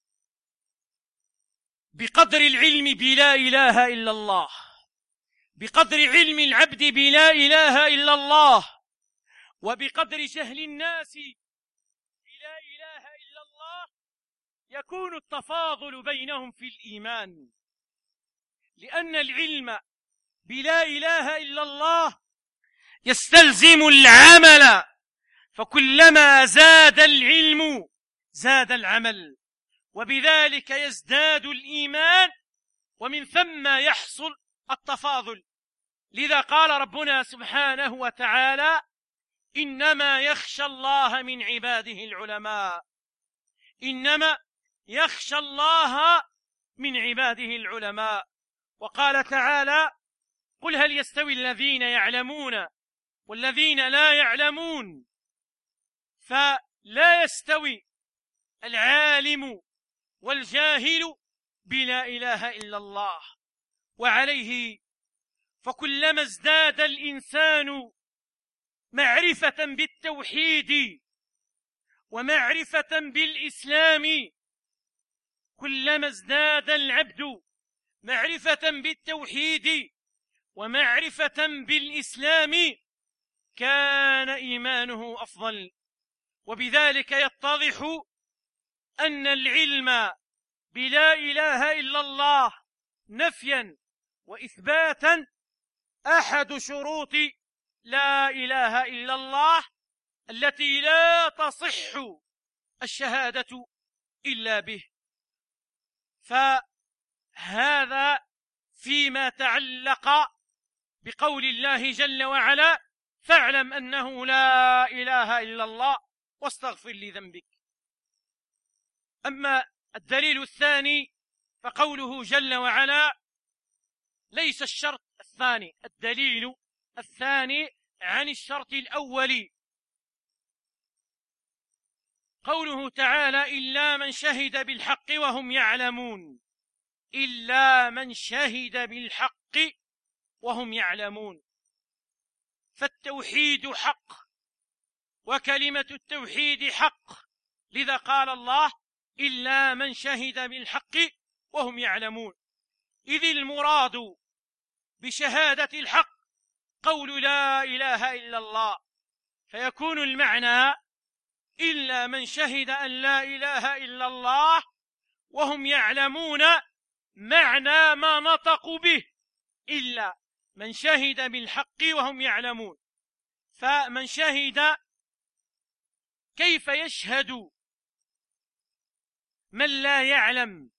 بقدر العلم بلا إله إلا الله، بقدر علم العبد بلا إله إلا الله، وبقدر جهل الناس بلا إله إلا الله، يكون التفاضل بينهم في الإيمان، لأن العلم بلا إله إلا الله يستلزم العمل، فكلما زاد العلم زاد العمل، وبذلك يزداد الإيمان، ومن ثم يحصل التفاضل. لذا قال ربنا سبحانه وتعالى: إنما يخشى الله من عباده العلماء. إنما يخشى الله من عباده العلماء. وقال تعالى: قل هل يستوي الذين يعلمون والذين لا يعلمون؟ فلا يستوي العالم والجاهل بلا إله إلا الله. وعليه فكلما ازداد الإنسان معرفة بالتوحيد ومعرفة بالإسلام، كلما ازداد العبد معرفة بالتوحيد ومعرفة بالإسلام كان إيمانه أفضل. وبذلك يتضح أن العلم بلا إله إلا الله نفيا وإثباتا أحد شروط لا إله إلا الله التي لا تصح الشهادة إلا به. فهذا فيما تعلق بقول الله جل وعلا: فاعلم أنه لا إله إلا الله واستغفر لذنبك. أما الدليل الثاني فقوله جل وعلا: ليس الشرط الثاني، الدليل الثاني عن الشرط الأول، قوله تعالى: إلا من شهد بالحق وهم يعلمون. إلا من شهد بالحق وهم يعلمون. فالتوحيد حق، وكلمة التوحيد حق، لذا قال الله: إلا من شهد بالحق وهم يعلمون، إذ المراد بشهادة الحق قول لا إله إلا الله، فيكون المعنى: إلا من شهد أن لا إله إلا الله وهم يعلمون معنى ما نطقوا به، إلا من شهد بالحق وهم يعلمون. فمن شهد، كيف يشهد من لا يعلم؟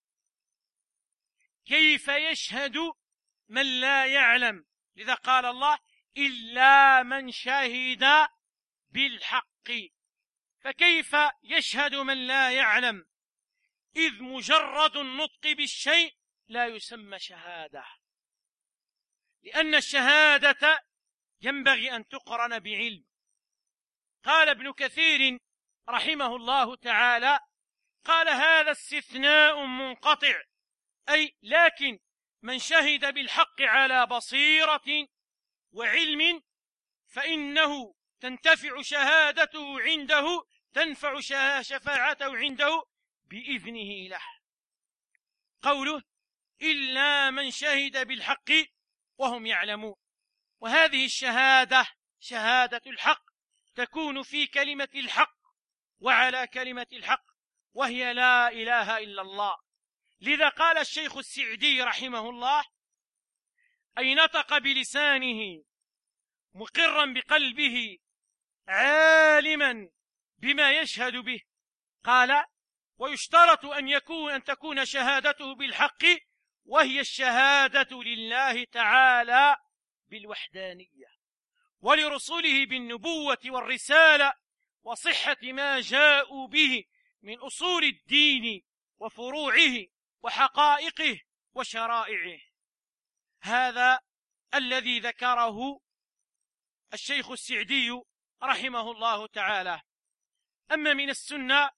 كيف يشهد من لا يعلم؟ لذا قال الله: إلا من شهد بالحق. فكيف يشهد من لا يعلم؟ إذ مجرد النطق بالشيء لا يسمى شهادة، لأن الشهادة ينبغي أن تقرن بعلم. قال ابن كثير رحمه الله تعالى: قال هذا استثناء منقطع، أي لكن من شهد بالحق على بصيرة وعلم فإنه تنتفع شهادته عنده، تنفع شفاعته عنده بإذنه له. قوله: إلا من شهد بالحق وهم يعلمون. وهذه الشهادة شهادة الحق تكون في كلمة الحق وعلى كلمة الحق، وهي لا إله إلا الله. لذا قال الشيخ السعدي رحمه الله: أي نطق بلسانه مقرا بقلبه عالما بما يشهد به. قال: ويشترط أن يكون أن تكون شهادته بالحق، وهي الشهادة لله تعالى بالوحدانية، ولرسله بالنبوة والرسالة، وصحة ما جاءوا به من أصول الدين وفروعه وحقائقه وشرائعه. هذا الذي ذكره الشيخ السعدي رحمه الله تعالى. أما من السنة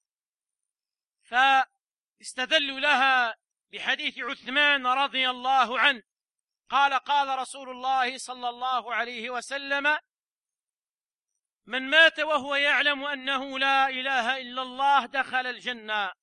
فاستدلوا لها بحديث عثمان رضي الله عنه قال: قال رسول الله صلى الله عليه وسلم: من مات وهو يعلم أنه لا إله إلا الله دخل الجنة.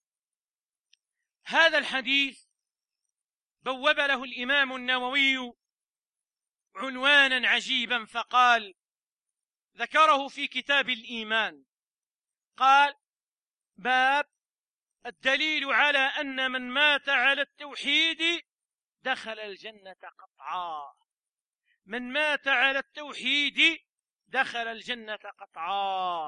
هذا الحديث بوب له الإمام النووي عنوانا عجيبا فقال، ذكره في كتاب الإيمان، قال: باب الدليل على أن من مات على التوحيد دخل الجنة قطعا. من مات على التوحيد دخل الجنة قطعا.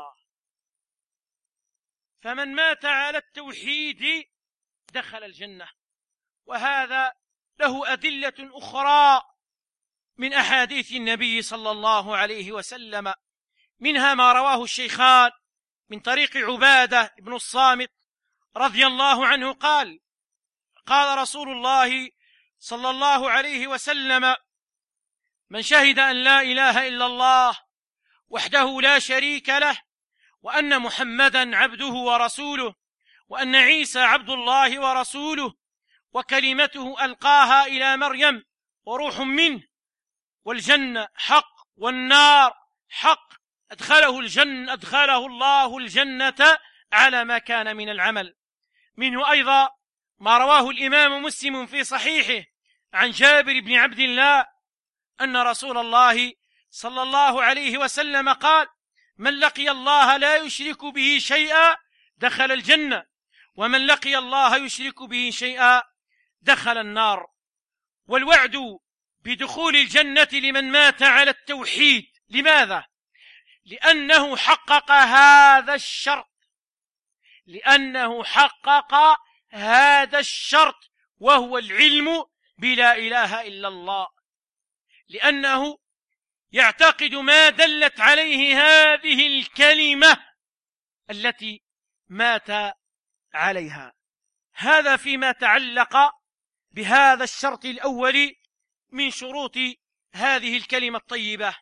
فمن مات على التوحيد دخل الجنة. وهذا له أدلة أخرى من أحاديث النبي صلى الله عليه وسلم، منها ما رواه الشيخان من طريق عبادة بن الصامت رضي الله عنه قال: قال رسول الله صلى الله عليه وسلم: من شهد أن لا إله إلا الله وحده لا شريك له، وأن محمدا عبده ورسوله، وأن عيسى عبد الله ورسوله، وكلمته ألقاها إلى مريم وروح منه، والجنة حق والنار حق، أدخله الجنة أدخله الله الجنة على ما كان من العمل. منه أيضا ما رواه الإمام مسلم في صحيحه عن جابر بن عبد الله أن رسول الله صلى الله عليه وسلم قال: من لقي الله لا يشرك به شيئا دخل الجنة، ومن لقي الله يشرك به شيئا دخل النار. والوعد بدخول الجنة لمن مات على التوحيد. لماذا؟ لأنه حقق هذا الشرط لأنه حقق هذا الشرط وهو العلم بلا إله إلا الله، لأنه يعتقد ما دلت عليه هذه الكلمة التي مات عليها. هذا فيما تعلق بهذا الشرط الأول من شروط هذه الكلمة الطيبة.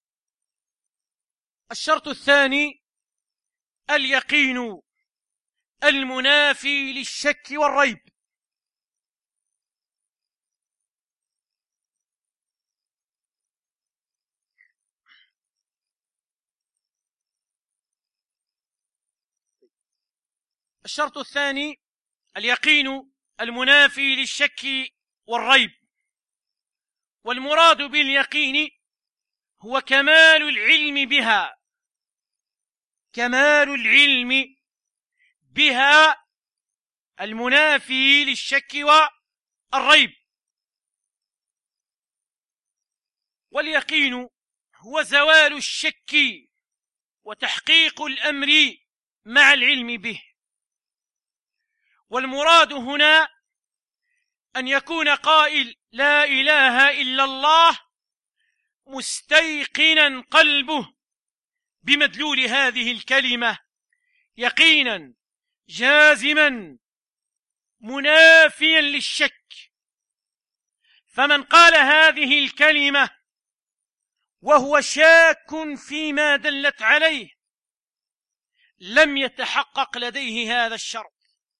الشرط الثاني اليقين المنافي للشك والريب. الشرط الثاني اليقين المنافي للشك والريب. والمراد باليقين هو كمال العلم بها كمال العلم بها المنافي للشك والريب. واليقين هو زوال الشك وتحقيق الأمر مع العلم به. والمراد هنا أن يكون قائل لا إله إلا الله مستيقنا قلبه بمدلول هذه الكلمة يقينا جازما منافيا للشك. فمن قال هذه الكلمة وهو شاك فيما دلت عليه لم يتحقق لديه هذا الشرط.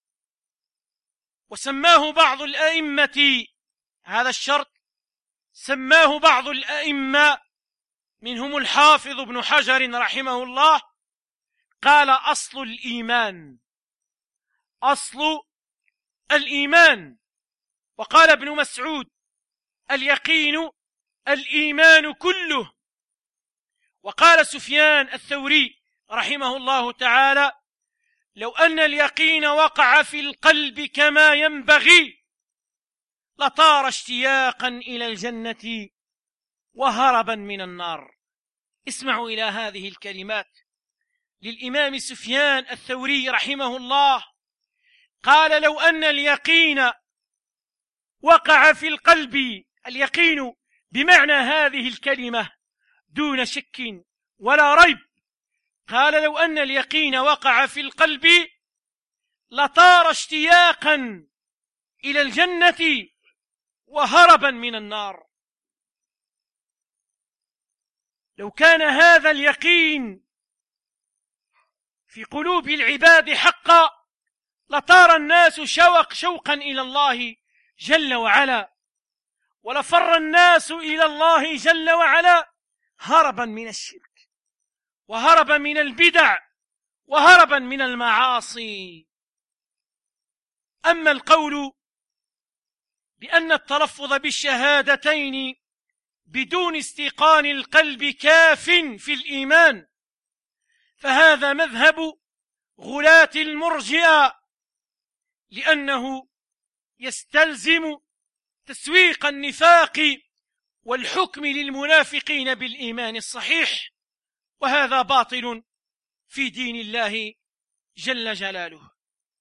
وسماه بعض الأئمة هذا الشرط سماه بعض الأئمة منهم الحافظ ابن حجر رحمه الله قال أصل الإيمان أصل الإيمان. وقال ابن مسعود اليقين الإيمان كله. وقال سفيان الثوري رحمه الله تعالى لو أن اليقين وقع في القلب كما ينبغي لطار اشتياقا إلى الجنة وهربا من النار. اسمعوا إلى هذه الكلمات للإمام سفيان الثوري رحمه الله، قال: لو أن اليقين وقع في القلب، اليقين بمعنى هذه الكلمة دون شك ولا ريب، قال: لو أن اليقين وقع في القلب لطار اشتياقا إلى الجنة وهربا من النار. لو كان هذا اليقين في قلوب العباد حقا لطار الناس شوق شوقا إلى الله جل وعلا، ولفر الناس إلى الله جل وعلا هربا من الشرك وهربا من البدع وهربا من المعاصي. أما القول بأن التلفظ بالشهادتين بدون استيقان القلب كاف في الإيمان فهذا مذهب غلاة المرجئة، لأنه يستلزم تسويق النفاق والحكم للمنافقين بالإيمان الصحيح، وهذا باطل في دين الله جل جلاله.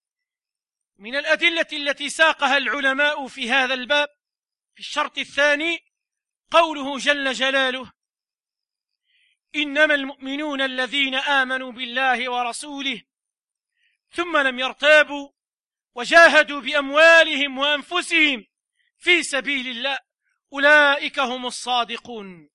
من الأدلة التي ساقها العلماء في هذا الباب في الشرط الثاني قوله جل جلاله: إنما المؤمنون الذين آمنوا بالله ورسوله ثم لم يرتابوا وجاهدوا بأموالهم وأنفسهم في سبيل الله أولئك هم الصادقون.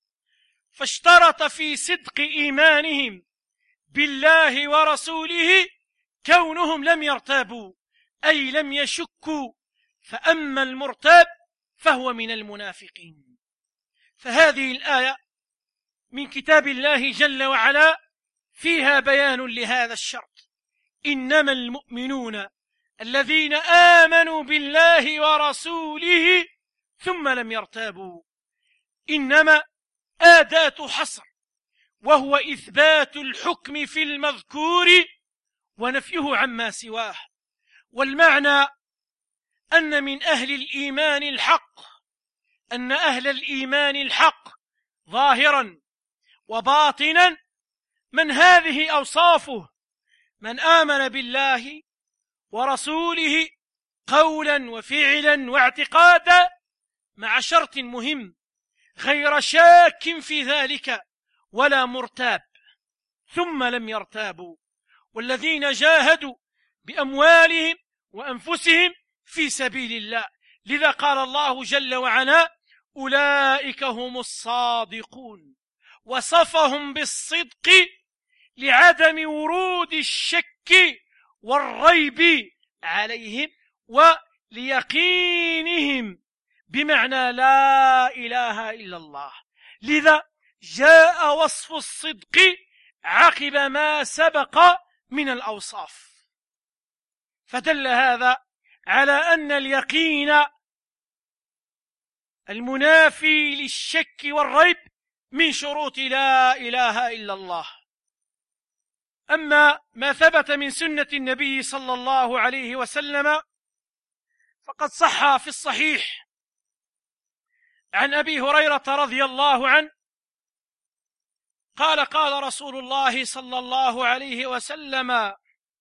فاشترط في صدق إيمانهم بالله ورسوله كونهم لم يرتابوا، أي لم يشكوا، فأما المرتاب فهو من المنافقين. فهذه الآية من كتاب الله جل وعلا فيها بيان لهذا الشرط: إنما المؤمنون الذين آمنوا بالله ورسوله ثم لم يرتابوا. إنما أداة حصر، وهو إثبات الحكم في المذكور ونفيه عما سواه. والمعنى أن من أهل الإيمان الحق أن أهل الإيمان الحق ظاهرا وباطنا من هذه أوصافه: من آمن بالله ورسوله قولا وفعلا واعتقادا، مع شرط مهم: غير شاك في ذلك ولا مرتاب، ثم لم يرتابوا. والذين جاهدوا بأموالهم وأنفسهم في سبيل الله، لذا قال الله جل وعلا: أولئك هم الصادقون. وصفهم بالصدق لعدم ورود الشك والريب عليهم وليقينهم بمعنى لا إله إلا الله. لذا جاء وصف الصدق عقب ما سبق من الأوصاف، فدل هذا على أن اليقين المنافي للشك والريب من شروط لا إله إلا الله. أما ما ثبت من سنة النبي صلى الله عليه وسلم فقد صح في الصحيح عن أبي هريرة رضي الله عنه قال: قال رسول الله صلى الله عليه وسلم: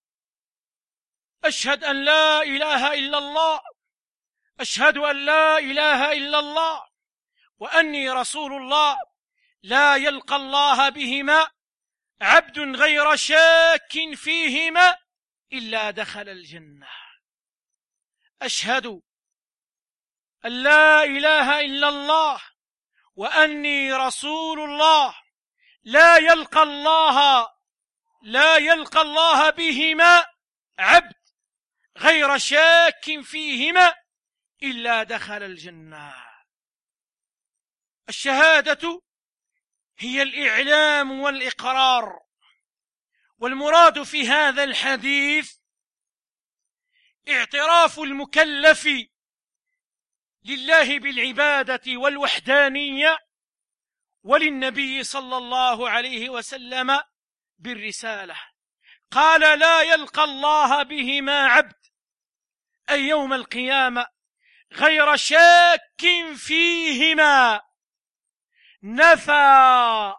أشهد أن لا إله إلا الله، أشهد أن لا إله إلا الله وأني رسول الله، لا يلقى الله بهما عبد غير شاك فيهما إلا دخل الجنة. أشهد أن لا إله إلا الله وأني رسول الله، لا يلقى الله لا يلقى الله بهما عبد غير شاك فيهما إلا دخل الجنة. الشهادة هي الإعلام والإقرار، والمراد في هذا الحديث اعتراف المكلف لله بالعبادة والوحدانية، وللنبي صلى الله عليه وسلم بالرسالة. قال: لا يلقى الله بهما عبد، أي يوم القيامة، غير شاك فيهما، نفى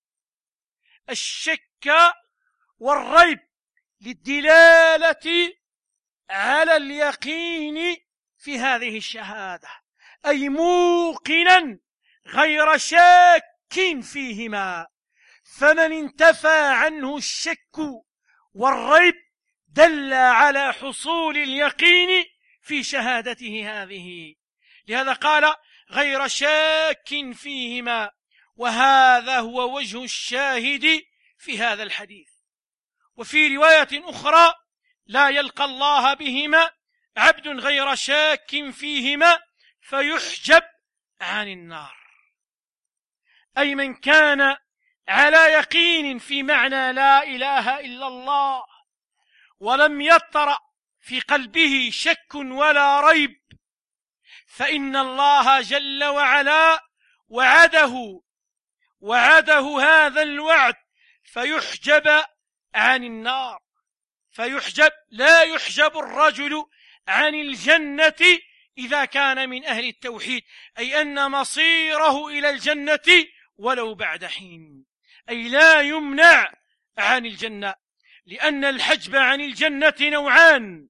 الشك والريب للدلالة على اليقين في هذه الشهادة، أي موقنا غير شاك فيهما. فمن انتفى عنه الشك والريب دل على حصول اليقين في شهادته هذه. لهذا قال غير شاك فيهما، وهذا هو وجه الشاهد في هذا الحديث. وفي رواية أخرى لا يلقى الله بهما عبد غير شاك فيهما فيحجب عن النار، أي من كان على يقين في معنى لا إله إلا الله ولم يطرأ في قلبه شك ولا ريب، فإن الله جل وعلا وعده وعده هذا الوعد فيحجب عن النار، فيحجب لا يحجب الرجل عن الجنة إذا كان من أهل التوحيد، أي أن مصيره إلى الجنة ولو بعد حين، أي لا يمنع عن الجنة. لأن الحجب عن الجنة نوعان: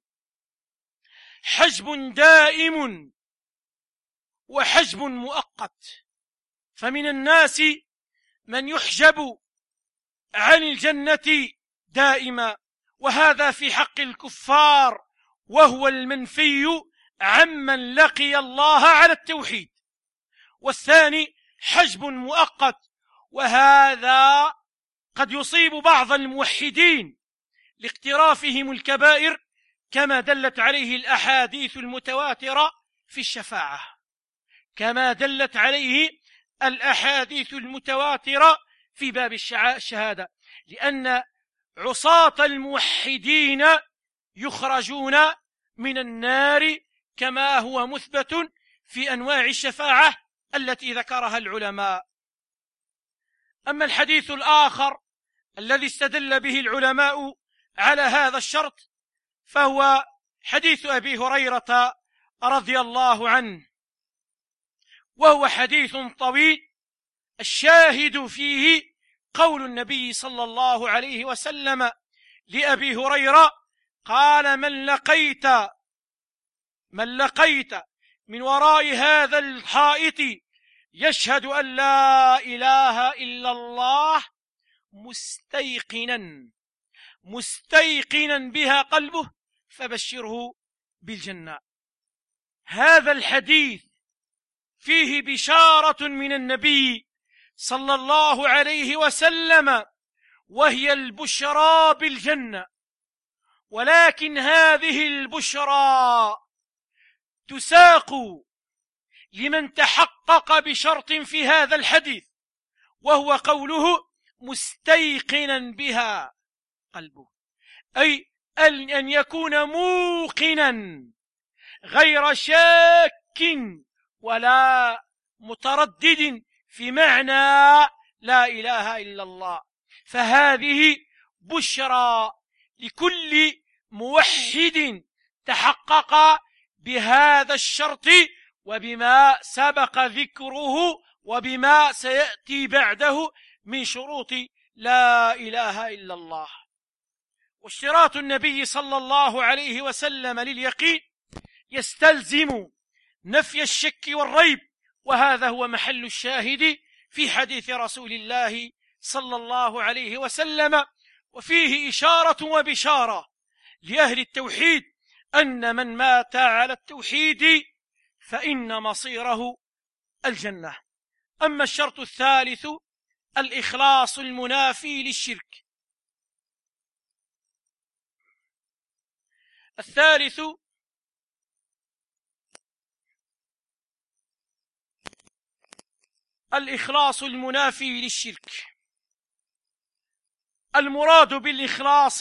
حجب دائم وحجب مؤقت. فمن الناس من يحجب عن الجنة دائما، وهذا في حق الكفار، وهو المنفي عمن لقي الله على التوحيد. والثاني حجب مؤقت، وهذا قد يصيب بعض الموحدين لاقترافهم الكبائر، كما دلت عليه الأحاديث المتواترة في الشفاعة، كما دلت عليه الأحاديث المتواترة في باب الشهادة، لأن عصاة الموحدين يخرجون من النار كما هو مثبت في أنواع الشفاعة التي ذكرها العلماء. أما الحديث الآخر الذي استدل به العلماء على هذا الشرط فهو حديث أبي هريرة رضي الله عنه، وهو حديث طويل الشاهد فيه قول النبي صلى الله عليه وسلم لأبي هريرة: قال من لقيت من لقيت من وراء هذا الحائط يشهد أن لا إله إلا الله مستيقنا مستيقنا بها قلبه فبشره بالجنة. هذا الحديث فيه بشارة من النبي صلى الله عليه وسلم، وهي البشرى بالجنة، ولكن هذه البشرى تساق لمن تحقق بشرط في هذا الحديث، وهو قوله مستيقنا بها قلبه، أي أن يكون موقنا غير شاك ولا متردد في معنى لا إله إلا الله. فهذه بشرى لكل موحد تحقق بهذا الشرط وبما سبق ذكره وبما سيأتي بعده من شروط لا إله إلا الله. واشتراط النبي صلى الله عليه وسلم لليقين يستلزم نفي الشك والريب، وهذا هو محل الشاهد في حديث رسول الله صلى الله عليه وسلم، وفيه إشارة وبشارة لأهل التوحيد أن من مات على التوحيد فإن مصيره الجنة. أما الشرط الثالث الإخلاص المنافي للشرك. الثالث الإخلاص المنافي للشرك. المراد بالإخلاص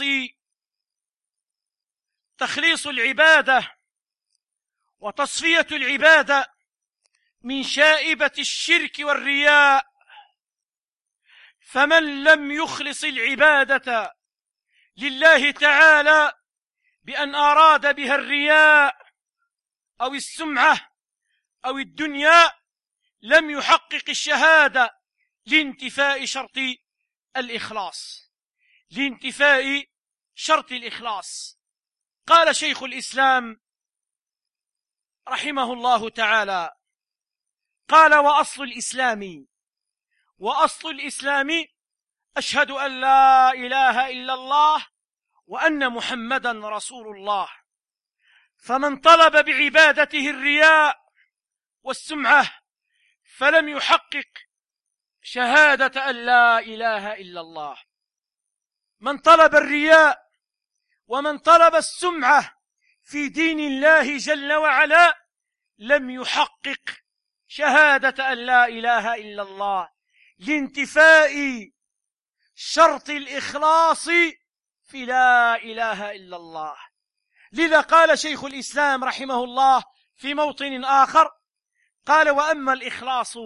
تخليص العبادة وتصفية العبادة من شائبة الشرك والرياء، فمن لم يخلص العبادة لله تعالى بأن أراد بها الرياء أو السمعة أو الدنيا لم يحقق الشهادة لانتفاء شرط الإخلاص لانتفاء شرط الإخلاص. قال شيخ الإسلام رحمه الله تعالى: قال: وأصل الإسلام وأصل الإسلام أشهد أن لا إله إلا الله وأن محمدا رسول الله. فمن طلب بعبادته الرياء والسمعة فلم يحقق شهادة أن لا إله إلا الله. من طلب الرياء ومن طلب السمعة في دين الله جل وعلا لم يحقق شهادة أن لا إله إلا الله، لانتفاء شرط الإخلاص في لا إله إلا الله. لذا قال شيخ الإسلام رحمه الله في موطن آخر، قال: وأما الإخلاص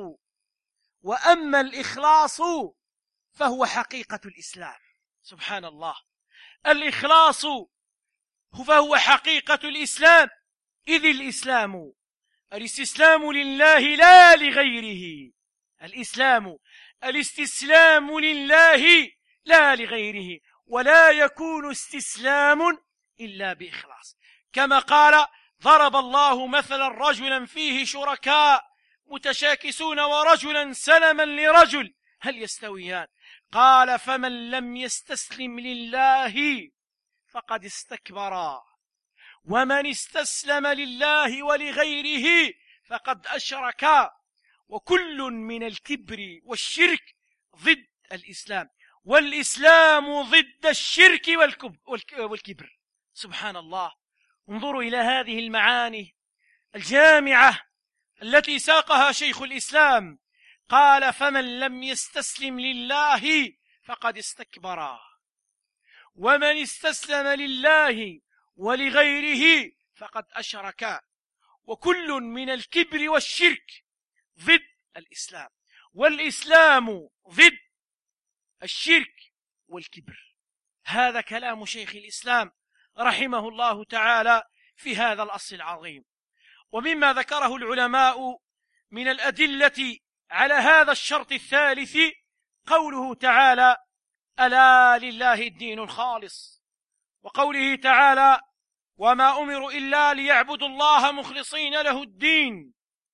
وأما الإخلاص فهو حقيقة الإسلام. سبحان الله، الإخلاص فهو حقيقة الإسلام، إذ الإسلام الاستسلام لله لا لغيره. الإسلام الاستسلام لله لا لغيره، ولا يكون استسلام إلا بإخلاص. كما قال: ضرب الله مثلا رجلا فيه شركاء متشاكسون ورجلا سلما لرجل هل يستويان؟ قال: فمن لم يستسلم لله فقد استكبر، ومن استسلم لله ولغيره فقد أشرك، وكل من الكبر والشرك ضد الإسلام، والإسلام ضد الشرك والكبر. سبحان الله. انظروا إلى هذه المعاني الجامعة التي ساقها شيخ الإسلام. قال: فمن لم يستسلم لله فقد استكبر، ومن استسلم لله ولغيره فقد أشرك، وكل من الكبر والشرك ضد الإسلام، والإسلام ضد الشرك والكبر. هذا كلام شيخ الإسلام رحمه الله تعالى في هذا الأصل العظيم. ومما ذكره العلماء من الأدلة على هذا الشرط الثالث قوله تعالى: ألا لله الدين الخالص، وقوله تعالى: وما أمروا إلا ليعبدوا الله مخلصين له الدين.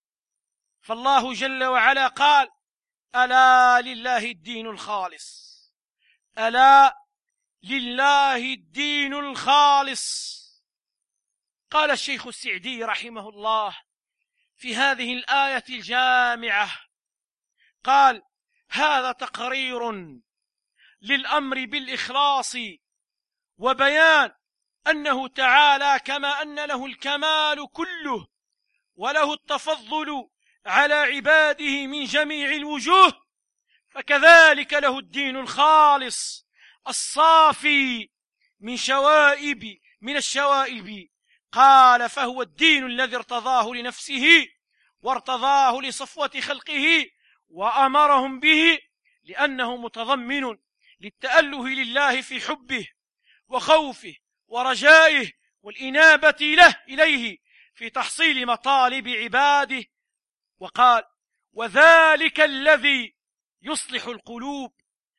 فالله جل وعلا قال: ألا لله الدين الخالص، ألا لله الدين الخالص. قال الشيخ السعدي رحمه الله في هذه الآية الجامعة، قال: هذا تقرير للأمر بالإخلاص، وبيان أنه تعالى كما أن له الكمال كله وله التفضل على عباده من جميع الوجوه، فكذلك له الدين الخالص الصافي من شوائب من الشوائب. قال: فهو الدين الذي ارتضاه لنفسه وارتضاه لصفوة خلقه وأمرهم به، لأنه متضمن للتأله لله في حبه وخوفه ورجائه والإنابة له إليه في تحصيل مطالب عباده. وقال: وذلك الذي يصلح القلوب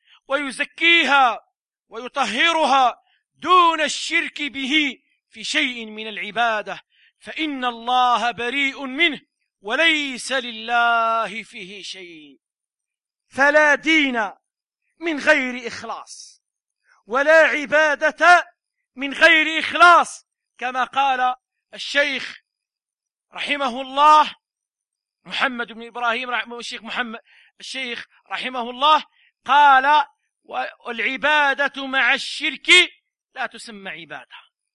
ويزكيها ويطهرها دون الشرك به في شيء من العبادة، فإن الله بريء منه وليس لله فيه شيء. فلا دين من غير إخلاص، ولا عبادة من غير إخلاص، كما قال الشيخ رحمه الله محمد بن إبراهيم رحمه الشيخ محمد الشيخ رحمه الله قال: والعبادة مع الشرك لا تسمى عبادة.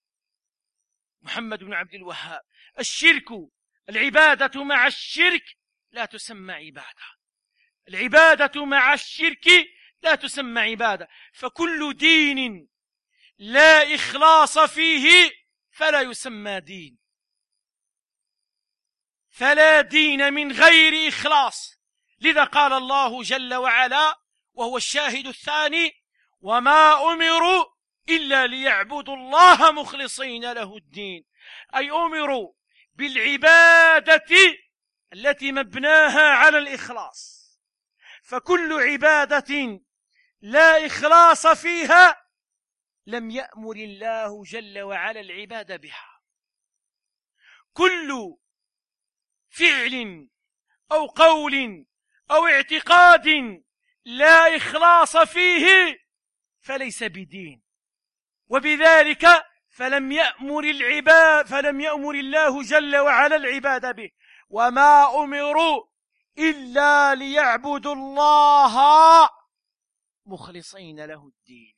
محمد بن عبد الوهاب: الشرك العبادة مع الشرك لا تسمى عبادة، العبادة مع الشرك لا تسمى عبادة. فكل دين لا إخلاص فيه فلا يسمى دين، فلا دين من غير إخلاص. لذا قال الله جل وعلا وهو الشاهد الثاني: وما أمروا إلا ليعبدوا الله مخلصين له الدين، أي أمروا بالعبادة التي مبناها على الإخلاص، فكل عبادة لا إخلاص فيها لم يأمر الله جل وعلا العباد بها. كل فعل أو قول أو اعتقاد لا إخلاص فيه فليس بدين، وبذلك فلم يأمر العباد فلم يأمر الله جل وعلا العباد به. وما أمروا إلا ليعبدوا الله مخلصين له الدين.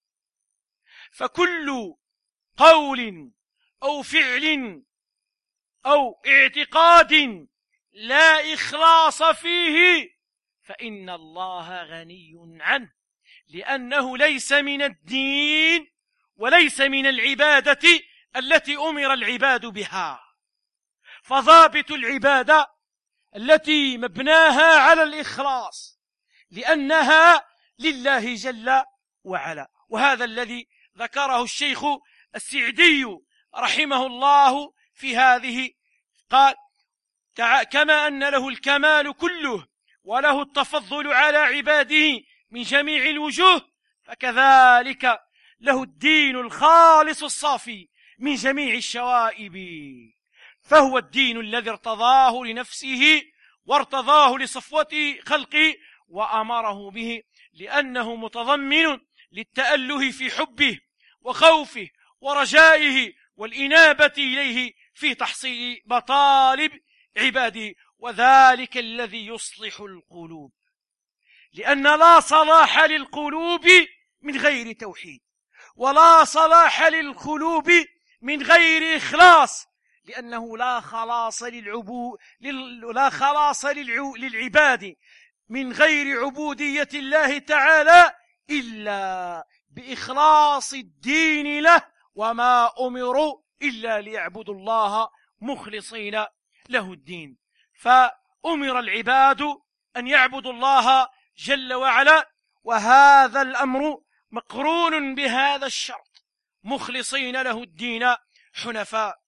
فكل قول أو فعل أو اعتقاد لا إخلاص فيه فإن الله غني عنه، لأنه ليس من الدين وليس من العبادة التي أمر العباد بها. فضابط العبادة التي مبناها على الإخلاص، لأنها لله جل وعلا. وهذا الذي ذكره الشيخ السعدي رحمه الله في هذه، قال: كما أن له الكمال كله وله التفضل على عباده من جميع الوجوه، فكذلك له الدين الخالص الصافي من جميع الشوائب. فهو الدين الذي ارتضاه لنفسه وارتضاه لصفوة خلقه وأمره به، لأنه متضمن للتأله في حبه وخوفه ورجائه والإنابة إليه في تحصيل مطالب عباده، وذلك الذي يصلح القلوب، لأن لا صلاح للقلوب من غير توحيد، ولا صلاح للقلوب من غير إخلاص، لأنه لا خلاص للعبو لا خلاص للعو... للعباد من غير عبودية الله تعالى إلا بإخلاص الدين له. وما أمروا إلا ليعبدوا الله مخلصين له الدين. فأمر العباد أن يعبدوا الله جل وعلا، وهذا الأمر مقرون بهذا الشرط: مخلصين له الدين حنفاء.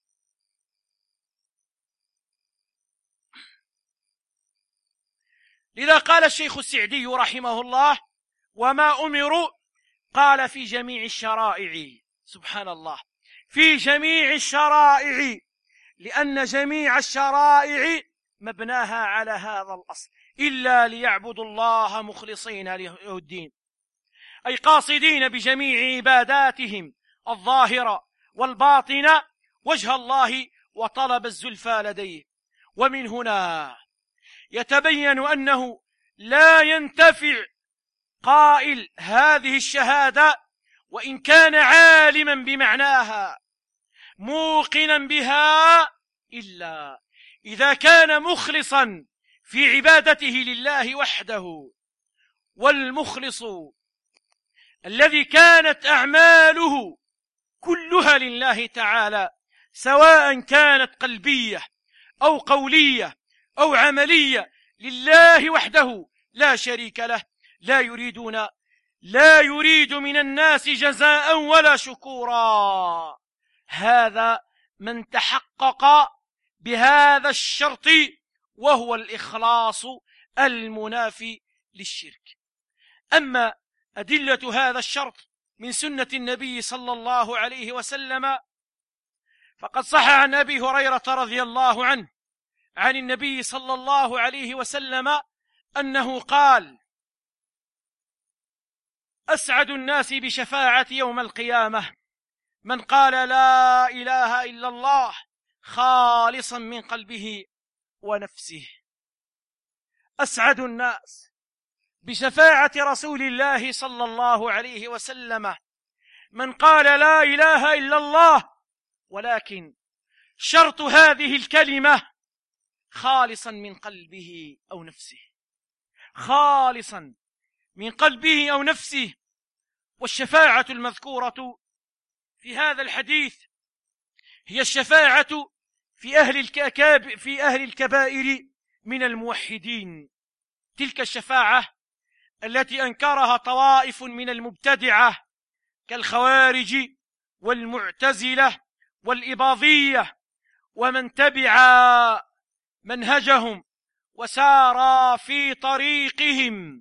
لذا قال الشيخ السعدي رحمه الله: وما أمروا، قال في جميع الشرائع. سبحان الله، في جميع الشرائع، لأن جميع الشرائع مبناها على هذا الأصل: إلا ليعبدوا الله مخلصين له الدين، أي قاصدين بجميع عباداتهم الظاهرة والباطنة وجه الله وطلب الزلفى لديه. ومن هنا يتبين أنه لا ينتفع قائل هذه الشهادة وإن كان عالما بمعناها موقنا بها إلا إذا كان مخلصا في عبادته لله وحده. والمخلص الذي كانت أعماله كلها لله تعالى، سواء كانت قلبية أو قولية أو عملية، لله وحده لا شريك له، لا يريدون لا يريد من الناس جزاء ولا شكورا. هذا من تحقق بهذا الشرط، وهو الإخلاص المنافي للشرك. أما أدلة هذا الشرط من سنة النبي صلى الله عليه وسلم، فقد صح عن أبي هريرة رضي الله عنه عن النبي صلى الله عليه وسلم أنه قال: أسعد الناس بشفاعة يوم القيامة من قال لا إله إلا الله خالصا من قلبه ونفسه. أسعد الناس بشفاعة رسول الله صلى الله عليه وسلم من قال لا إله إلا الله، ولكن شرط هذه الكلمة خالصا من قلبه أو نفسه، خالصا من قلبه أو نفسه. والشفاعة المذكورة في هذا الحديث هي الشفاعة في أهل الكبائر في أهل الكبائر من الموحدين، تلك الشفاعة التي أنكرها طوائف من المبتدعة كالخوارج والمعتزلة والإباضية ومن تبع منهجهم وسارا في طريقهم.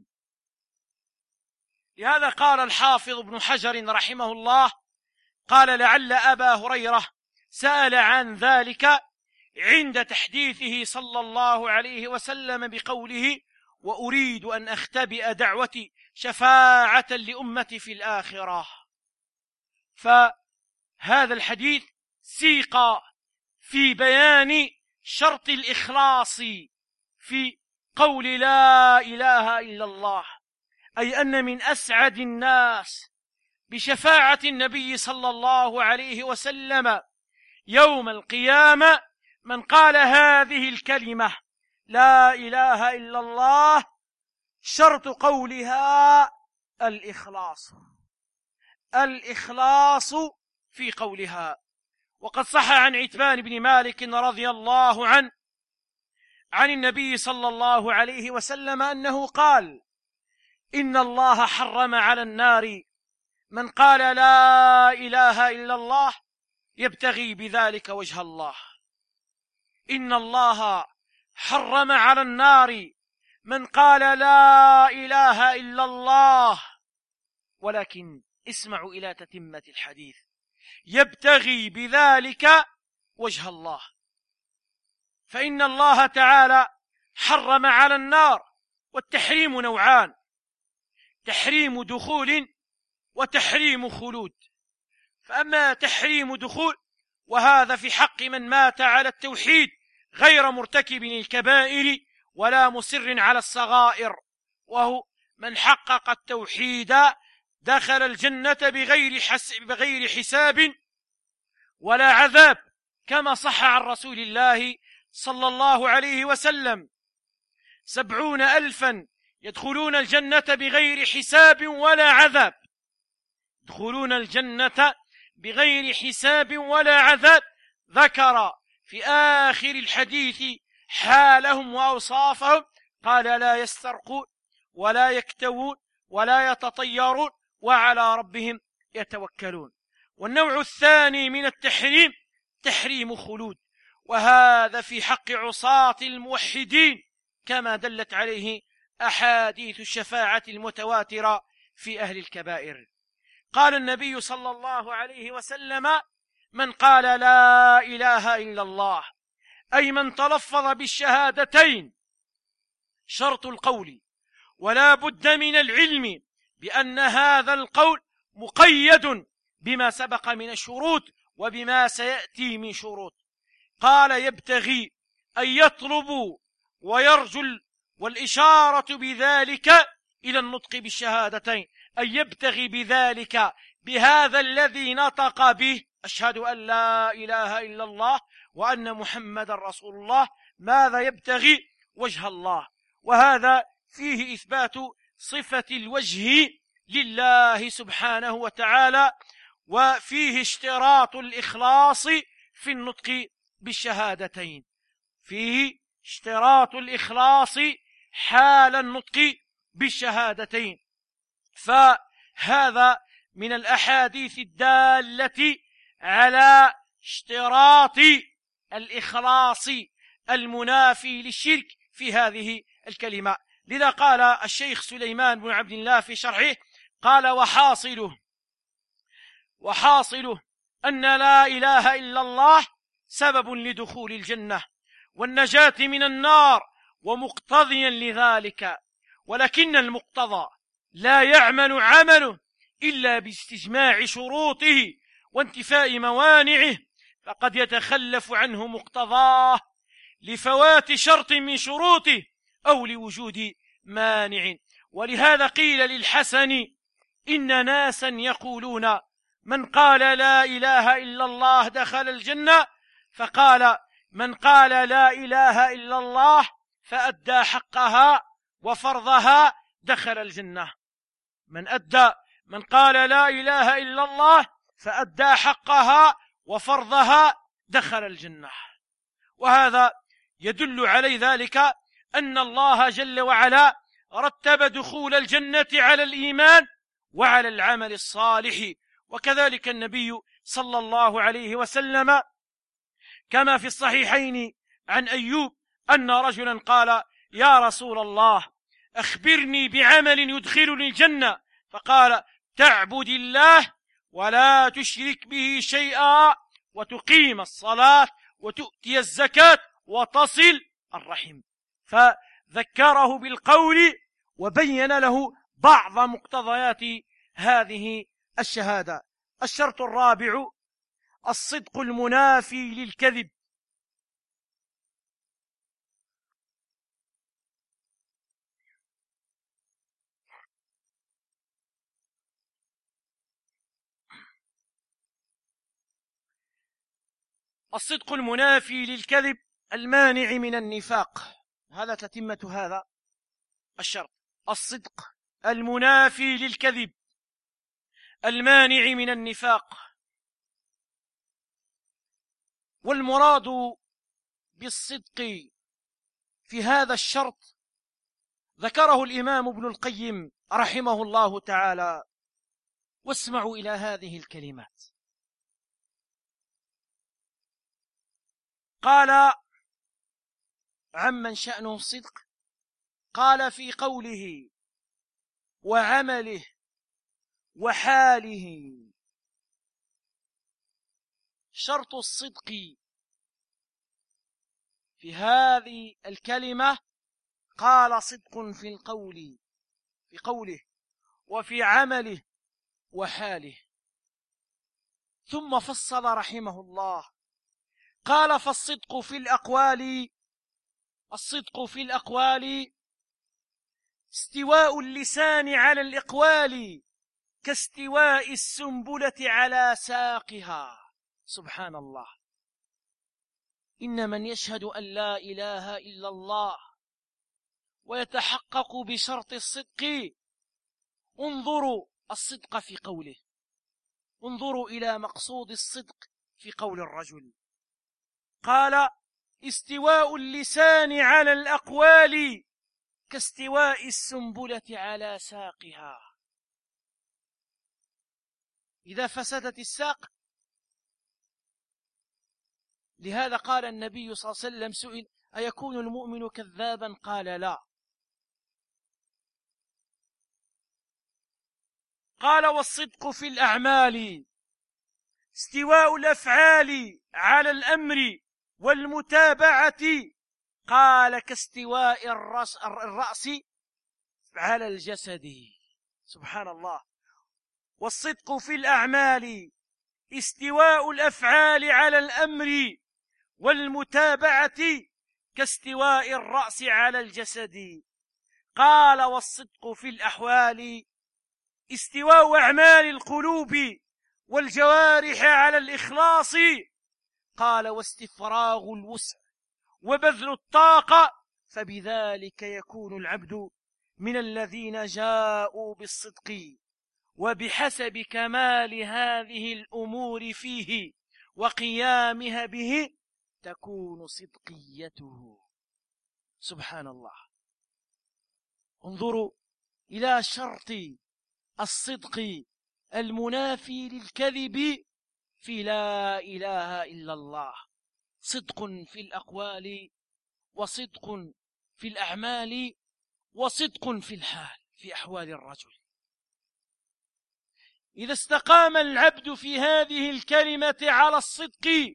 لهذا قال الحافظ ابن حجر رحمه الله، قال: لعل أبا هريرة سأل عن ذلك عند تحديثه صلى الله عليه وسلم بقوله: وأريد أن أختبئ دعوتي شفاعة لأمتي في الآخرة. فهذا الحديث سيق في بيان شرط الإخلاص في قول لا إله إلا الله، أي أن من أسعد الناس بشفاعة النبي صلى الله عليه وسلم يوم القيامة من قال هذه الكلمة لا إله إلا الله، شرط قولها الإخلاص الإخلاص في قولها. وقد صح عن عتبان بن مالك رضي الله عنه عن النبي صلى الله عليه وسلم أنه قال: إن الله حرم على النار من قال لا إله إلا الله يبتغي بذلك وجه الله. إن الله حرم على النار من قال لا إله إلا الله، ولكن اسمعوا إلى تتمة الحديث: يبتغي بذلك وجه الله. فإن الله تعالى حرم على النار، والتحريم نوعان: تحريم دخول وتحريم خلود. فأما تحريم دخول وهذا في حق من مات على التوحيد غير مرتكب الكبائر ولا مصر على الصغائر، وهو من حقق التوحيد دخل الجنة بغير, بغير حساب ولا عذاب، كما صح عن رسول الله صلى الله عليه وسلم: سبعون ألفا يدخلون الجنة بغير حساب ولا عذاب. يدخلون الجنة بغير حساب ولا عذاب. ذكر في آخر الحديث حالهم وأوصافهم، قال: لا يسترقون ولا يكتوون ولا يتطيرون وعلى ربهم يتوكلون. والنوع الثاني من التحريم تحريم خلود، وهذا في حق عصاة الموحدين كما دلت عليه أحاديث الشفاعة المتواترة في أهل الكبائر. قال النبي صلى الله عليه وسلم: من قال لا إله إلا الله، أي من تلفظ بالشهادتين، شرط القول ولا بد من العلم بأن هذا القول مقيد بما سبق من الشروط وبما سيأتي من شروط. قال: يبتغي أن يطلب ويرجل، والإشارة بذلك إلى النطق بالشهادتين، أن يبتغي بذلك بهذا الذي نطق به: أشهد أن لا إله إلا الله وأن محمد رسول الله. ماذا يبتغي؟ وجه الله. وهذا فيه إثبات صفة الوجه لله سبحانه وتعالى، وفيه اشتراط الإخلاص في النطق بالشهادتين، فيه اشتراط الإخلاص حال النطق بالشهادتين. فهذا من الأحاديث الدالة على اشتراط الإخلاص المنافي للشرك في هذه الكلمة. لذا قال الشيخ سليمان بن عبد الله في شرحه، قال: وحاصله وحاصله أن لا إله إلا الله سبب لدخول الجنة والنجاة من النار ومقتضيا لذلك، ولكن المقتضى لا يعمل عمله إلا باستجماع شروطه وانتفاء موانعه، فقد يتخلف عنه مقتضاه لفوات شرط من شروطه أو لوجود مانع. ولهذا قيل للحسن: إن ناسا يقولون من قال لا إله إلا الله دخل الجنة، فقال: من قال لا إله إلا الله فأدى حقها وفرضها دخل الجنة. من أدى من قال لا إله إلا الله فأدى حقها وفرضها دخل الجنة. وهذا يدل على ذلك أن الله جل وعلا رتب دخول الجنة على الإيمان وعلى العمل الصالح. وكذلك النبي صلى الله عليه وسلم كما في الصحيحين عن أيوب أن رجلا قال: يا رسول الله أخبرني بعمل يدخلني الجنة. فقال تعبد الله ولا تشرك به شيئا وتقيم الصلاة وتؤتي الزكاة وتصل الرحم. فذكره بالقول وبين له بعض مقتضيات هذه الشهادة. الشرط الرابع الصدق المنافي للكذب. الصدق المنافي للكذب المانع من النفاق. هذا تتمة هذا الشرط، الصدق المنافي للكذب المانع من النفاق. والمراد بالصدق في هذا الشرط ذكره الإمام ابن القيم رحمه الله تعالى، واسمعوا إلى هذه الكلمات. قال عمن شأنه الصدق، قال في قوله وعمله وحاله. شرط الصدق في هذه الكلمة قال صدق في القول، في قوله وفي عمله وحاله. ثم فصل رحمه الله قال فالصدق في الأقوال، الصدق في الأقوال استواء اللسان على الإقوال كاستواء السنبلة على ساقها. سبحان الله. إن من يشهد أن لا إله إلا الله ويتحقق بشرط الصدق، انظروا الصدق في قوله، انظروا إلى مقصود الصدق في قول الرجل. قال استواء اللسان على الأقوال كاستواء السنبلة على ساقها. إذا فسدت الساق، لهذا قال النبي صلى الله عليه وسلم سئل أيكون المؤمن كذابا؟ قال لا. قال والصدق في الأعمال استواء الأفعال على الأمر والمتابعة، قال كاستواء الرأس, الرأس على الجسد. سبحان الله. والصدق في الأعمال استواء الأفعال على الأمر والمتابعة كاستواء الرأس على الجسد. قال والصدق في الأحوال استواء أعمال القلوب والجوارح على الإخلاص، قال واستفراغ الوسع وبذل الطاقة، فبذلك يكون العبد من الذين جاءوا بالصدق، وبحسب كمال هذه الأمور فيه وقيامها به تكون صدقيته. سبحان الله. انظروا إلى شرط الصدق المنافي للكذب في لا إله إلا الله. صدق في الأقوال وصدق في الأعمال وصدق في الحال، في أحوال الرجل. إذا استقام العبد في هذه الكلمة على الصدق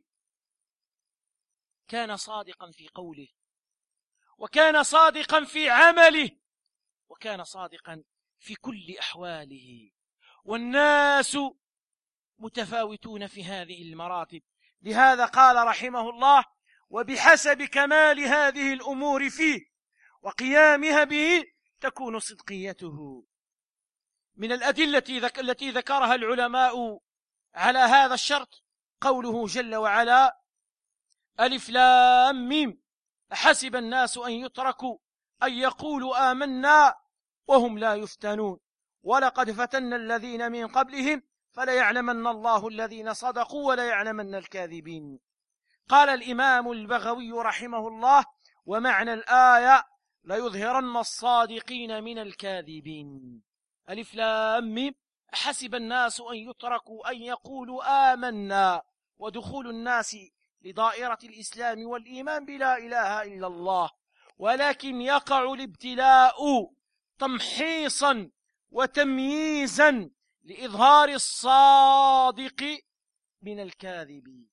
كان صادقا في قوله، وكان صادقا في عمله، وكان صادقا في كل أحواله. والناس متفاوتون في هذه المراتب. لهذا قال رحمه الله وبحسب كمال هذه الأمور فيه وقيامها به تكون صدقيته. من الأدلة التي ذكرها العلماء على هذا الشرط قوله جل وعلا ألف لام ميم أحسب الناس أن يتركوا أن يقولوا آمنا وهم لا يفتنون ولقد فتنا الذين من قبلهم فليعلمن الله الذين صدقوا وليعلمن الكاذبين. قال الإمام البغوي رحمه الله ومعنى الآية ليظهرن الصادقين من الكاذبين. ألف لام ميم أحسب الناس أن يتركوا أن يقولوا آمنا، ودخول الناس لدائرة الإسلام والإيمان بلا إله إلا الله، ولكن يقع الابتلاء تمحيصا وتمييزا لإظهار الصادق من الكاذب.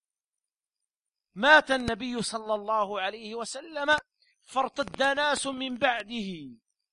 مات النبي صلى الله عليه وسلم فارتد ناس من بعده،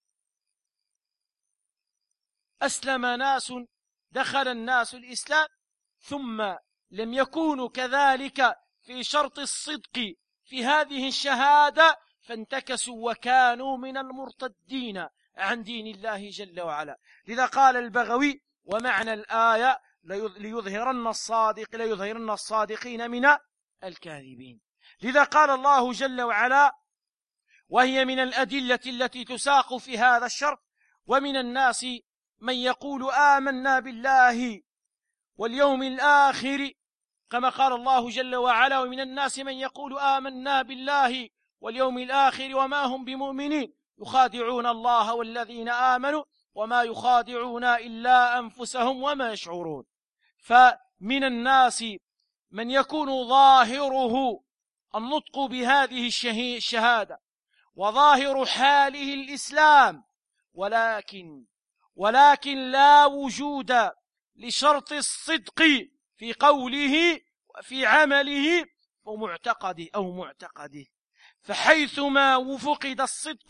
أسلم ناس، دخل الناس الإسلام، ثم لم يكونوا كذلك في شرط الصدق في هذه الشهادة، فانتكسوا وكانوا من المرتدين عن دين الله جل وعلا. لذا قال البغوي: ومعنى الآية ليظهرن الصادق ليظهرن الصادقين من الكاذبين. لذا قال الله جل وعلا: وهي من الأدلة التي تساق في هذا الشرط: ومن الناس من يقول آمنا بالله واليوم الآخر، كما قال الله جل وعلا: ومن الناس من يقول آمنا بالله واليوم الآخر وما هم بمؤمنين يخادعون الله والذين آمنوا وما يخادعون إلا أنفسهم وما يشعرون. فمن الناس من يكون ظاهره النطق بهذه الشهادة وظاهر حاله الإسلام، ولكن ولكن لا وجود لشرط الصدق في قوله وفي عمله ومعتقده أو معتقده. فحيثما فقد الصدق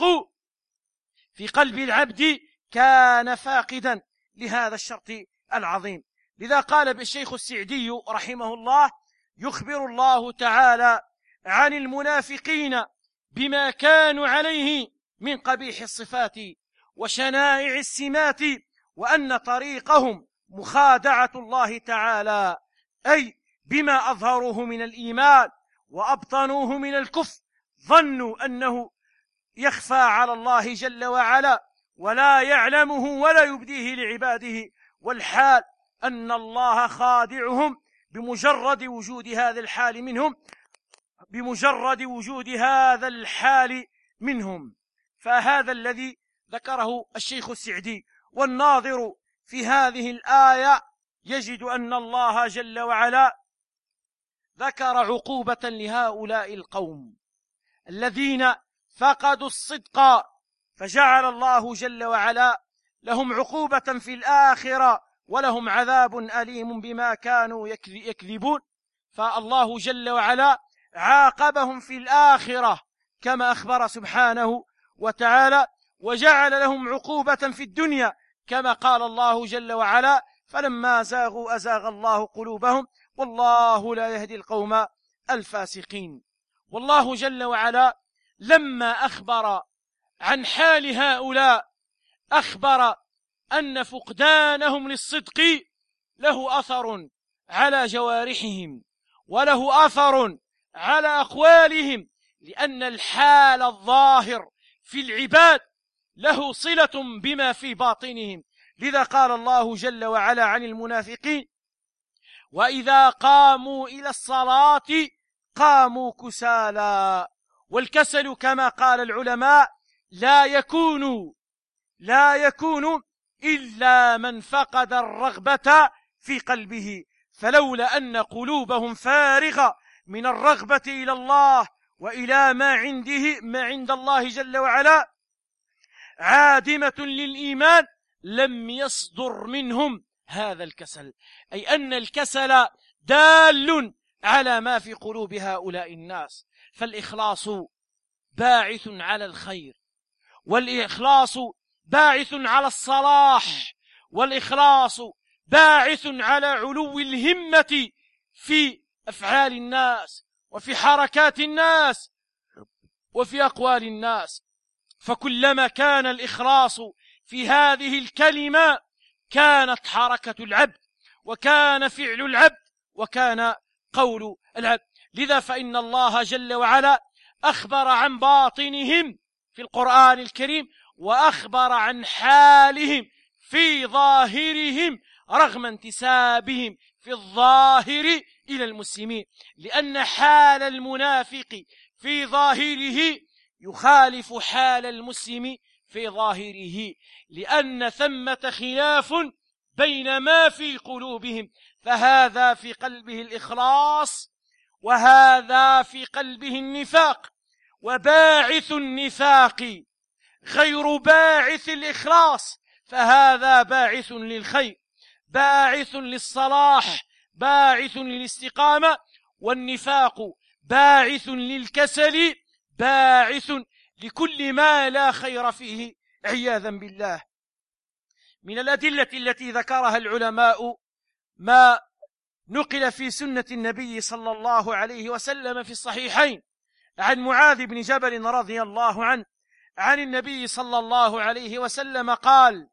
في قلب العبد كان فاقدا لهذا الشرط العظيم. لذا قال بالشيخ السعدي رحمه الله: يخبر الله تعالى عن المنافقين بما كانوا عليه من قبيح الصفات وشنائع السمات، وأن طريقهم مخادعة الله تعالى، أي بما أظهروه من الإيمان وأبطنوه من الكفر، ظنوا أنه يخفى على الله جل وعلا ولا يعلمه ولا يبديه لعباده، والحال أن الله خادعهم بمجرد وجود هذا الحال منهم بمجرد وجود هذا الحال منهم. فهذا الذي ذكره الشيخ السعدي. والناظر في هذه الآية يجد أن الله جل وعلا ذكر عقوبة لهؤلاء القوم الذين فقدوا الصدق، فجعل الله جل وعلا لهم عقوبة في الآخرة ولهم عذاب أليم بما كانوا يكذبون. فالله جل وعلا عاقبهم في الآخرة كما أخبر سبحانه وتعالى، وجعل لهم عقوبة في الدنيا كما قال الله جل وعلا: فلما زاغوا أزاغ الله قلوبهم والله لا يهدي القوم الفاسقين. والله جل وعلا لما أخبر عن حال هؤلاء أخبر أن فقدانهم للصدق له أثر على جوارحهم وله أثر على أقوالهم، لأن الحال الظاهر في العباد له صلة بما في باطنهم. لذا قال الله جل وعلا عن المنافقين: وإذا قاموا إلى الصلاة قاموا كسالى. والكسل كما قال العلماء لا يكون لا يكون إلا من فقد الرغبة في قلبه، فلولا أن قلوبهم فارغة من الرغبة إلى الله وإلى ما عنده ما عند الله جل وعلا عادمة للإيمان لم يصدر منهم هذا الكسل، أي أن الكسل دال على ما في قلوب هؤلاء الناس. فالإخلاص باعث على الخير، والإخلاص باعث على الصلاح، والإخلاص باعث على علو الهمة في أفعال الناس وفي حركات الناس وفي أقوال الناس. فكلما كان الإخلاص في هذه الكلمة كانت حركة العبد وكان فعل العبد وكان قول العبد. لذا فإن الله جل وعلا أخبر عن باطنهم في القرآن الكريم وأخبر عن حالهم في ظاهرهم رغم انتسابهم في الظاهر إلى المسلمين، لأن حال المنافق في ظاهره يخالف حال المسلم في ظاهره، لأن ثمة خلاف بين ما في قلوبهم، فهذا في قلبه الإخلاص وهذا في قلبه النفاق، وباعث النفاق غير باعث الإخلاص، فهذا باعث للخير، باعث للصلاح، باعث للاستقامة، والنفاق باعث للكسل، باعث لكل ما لا خير فيه عياذا بالله. من الأدلة التي ذكرها العلماء ما نقل في سنة النبي صلى الله عليه وسلم في الصحيحين عن معاذ بن جبل رضي الله عنه عن النبي صلى الله عليه وسلم قال: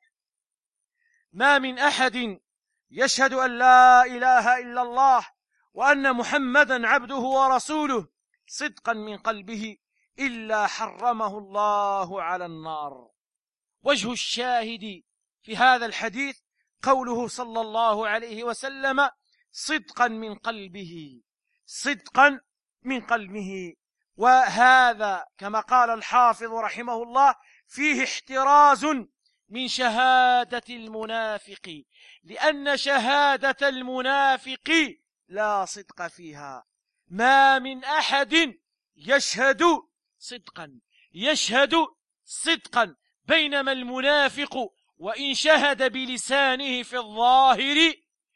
ما من أحد يشهد أن لا إله إلا الله وأن محمدا عبده ورسوله صدقا من قلبه إلا حرمه الله على النار. وجه الشاهد في هذا الحديث قوله صلى الله عليه وسلم صدقا من قلبه، صدقا من قلبه. وهذا كما قال الحافظ رحمه الله فيه احتراز من شهادة المنافق، لأن شهادة المنافق لا صدق فيها. ما من أحد يشهد صدقا يشهد صدقا بينما المنافق وإن شهد بلسانه في الظاهر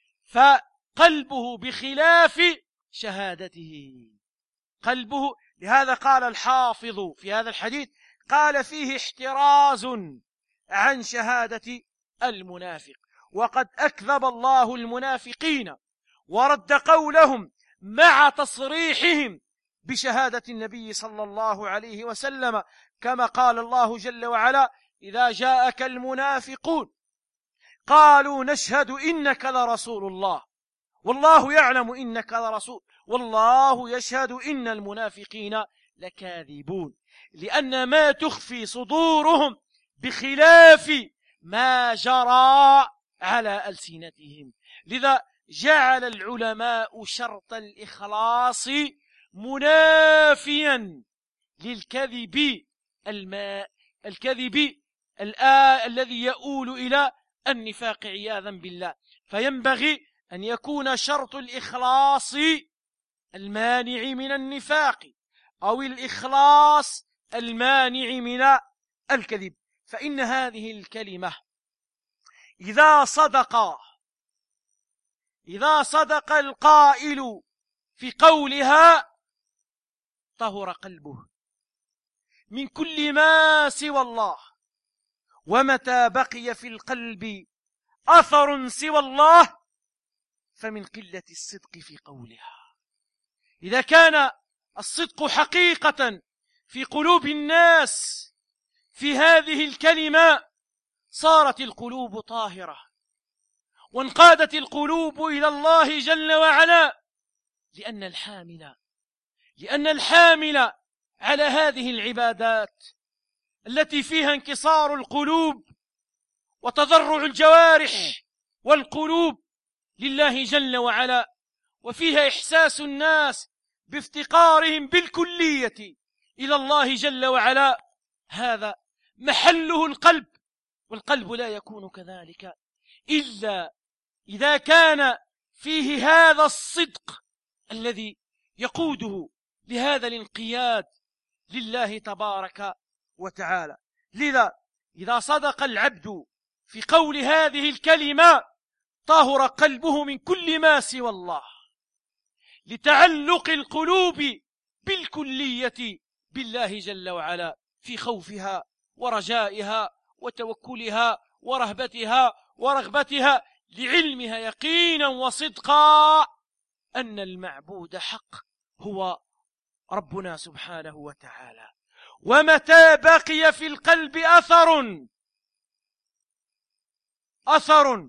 فقلبه بخلاف شهادته، قلبه. لهذا قال الحافظ في هذا الحديث قال فيه احتراز عن شهادة المنافق. وقد أكذب الله المنافقين ورد قولهم مع تصريحهم بشهادة النبي صلى الله عليه وسلم، كما قال الله جل وعلا: إذا جاءك المنافقون قالوا نشهد إنك لرسول الله والله يعلم إنك لرسول والله يشهد إن المنافقين لكاذبون، لأن ما تخفي صدورهم بخلاف ما جرى على ألسنتهم. لذا جعل العلماء شرط الإخلاص منافيا للكذب الماء الكذب الآ الذي يؤول إلى النفاق عياذا بالله. فينبغي أن يكون شرط الإخلاص المانع من النفاق أو الإخلاص المانع من الكذب. فإن هذه الكلمة إذا صدق إذا صدق القائل في قولها طهر قلبه من كل ما سوى الله، ومتى بقي في القلب أثر سوى الله فمن قلة الصدق في قولها. إذا كان الصدق حقيقة في قلوب الناس في هذه الكلمة صارت القلوب طاهرة وانقادت القلوب إلى الله جل وعلا، لأن الحامل لأن الحامل على هذه العبادات التي فيها انكسار القلوب وتضرع الجوارح والقلوب لله جل وعلا، وفيها إحساس الناس بافتقارهم بالكلية إلى الله جل وعلا، هذا محله القلب. والقلب لا يكون كذلك إلا إذا كان فيه هذا الصدق الذي يقوده لهذا الانقياد لله تبارك وتعالى. لذا إذا صدق العبد في قول هذه الكلمة طهر قلبه من كل ما سوى الله، لتعلق القلوب بالكلية بالله جل وعلا في خوفها ورجائها وتوكلها ورهبتها ورغبتها، لعلمها يقينا وصدقا أن المعبود حق هو ربنا سبحانه وتعالى. ومتى بقي في القلب أثر أثر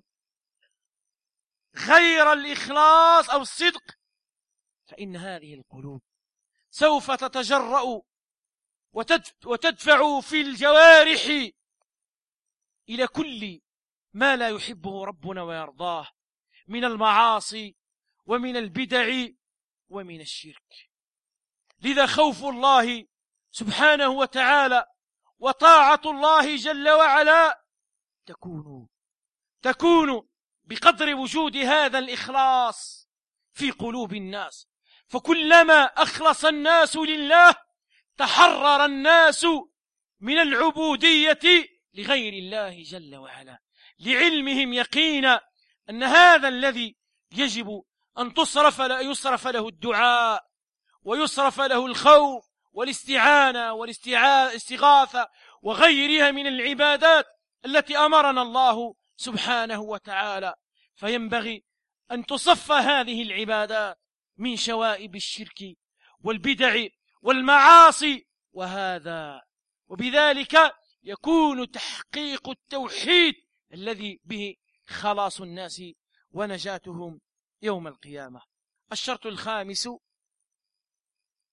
غير الإخلاص أو الصدق فإن هذه القلوب سوف تتجرأ وتدفع في الجوارح إلى كل ما لا يحبه ربنا ويرضاه من المعاصي ومن البدع ومن الشرك. لذا خوف الله سبحانه وتعالى وطاعة الله جل وعلا تكون تكون بقدر وجود هذا الإخلاص في قلوب الناس. فكلما أخلص الناس لله تحرر الناس من العبودية لغير الله جل وعلا، لعلمهم يقينا أن هذا الذي يجب أن تصرف يصرف له الدعاء ويصرف له الخوف والاستعانة والاستغاثة وغيرها من العبادات التي أمرنا الله سبحانه وتعالى. فينبغي أن تصفى هذه العبادات من شوائب الشرك والبدع والمعاصي، وهذا وبذلك يكون تحقيق التوحيد الذي به خلاص الناس ونجاتهم يوم القيامة. الشرط الخامس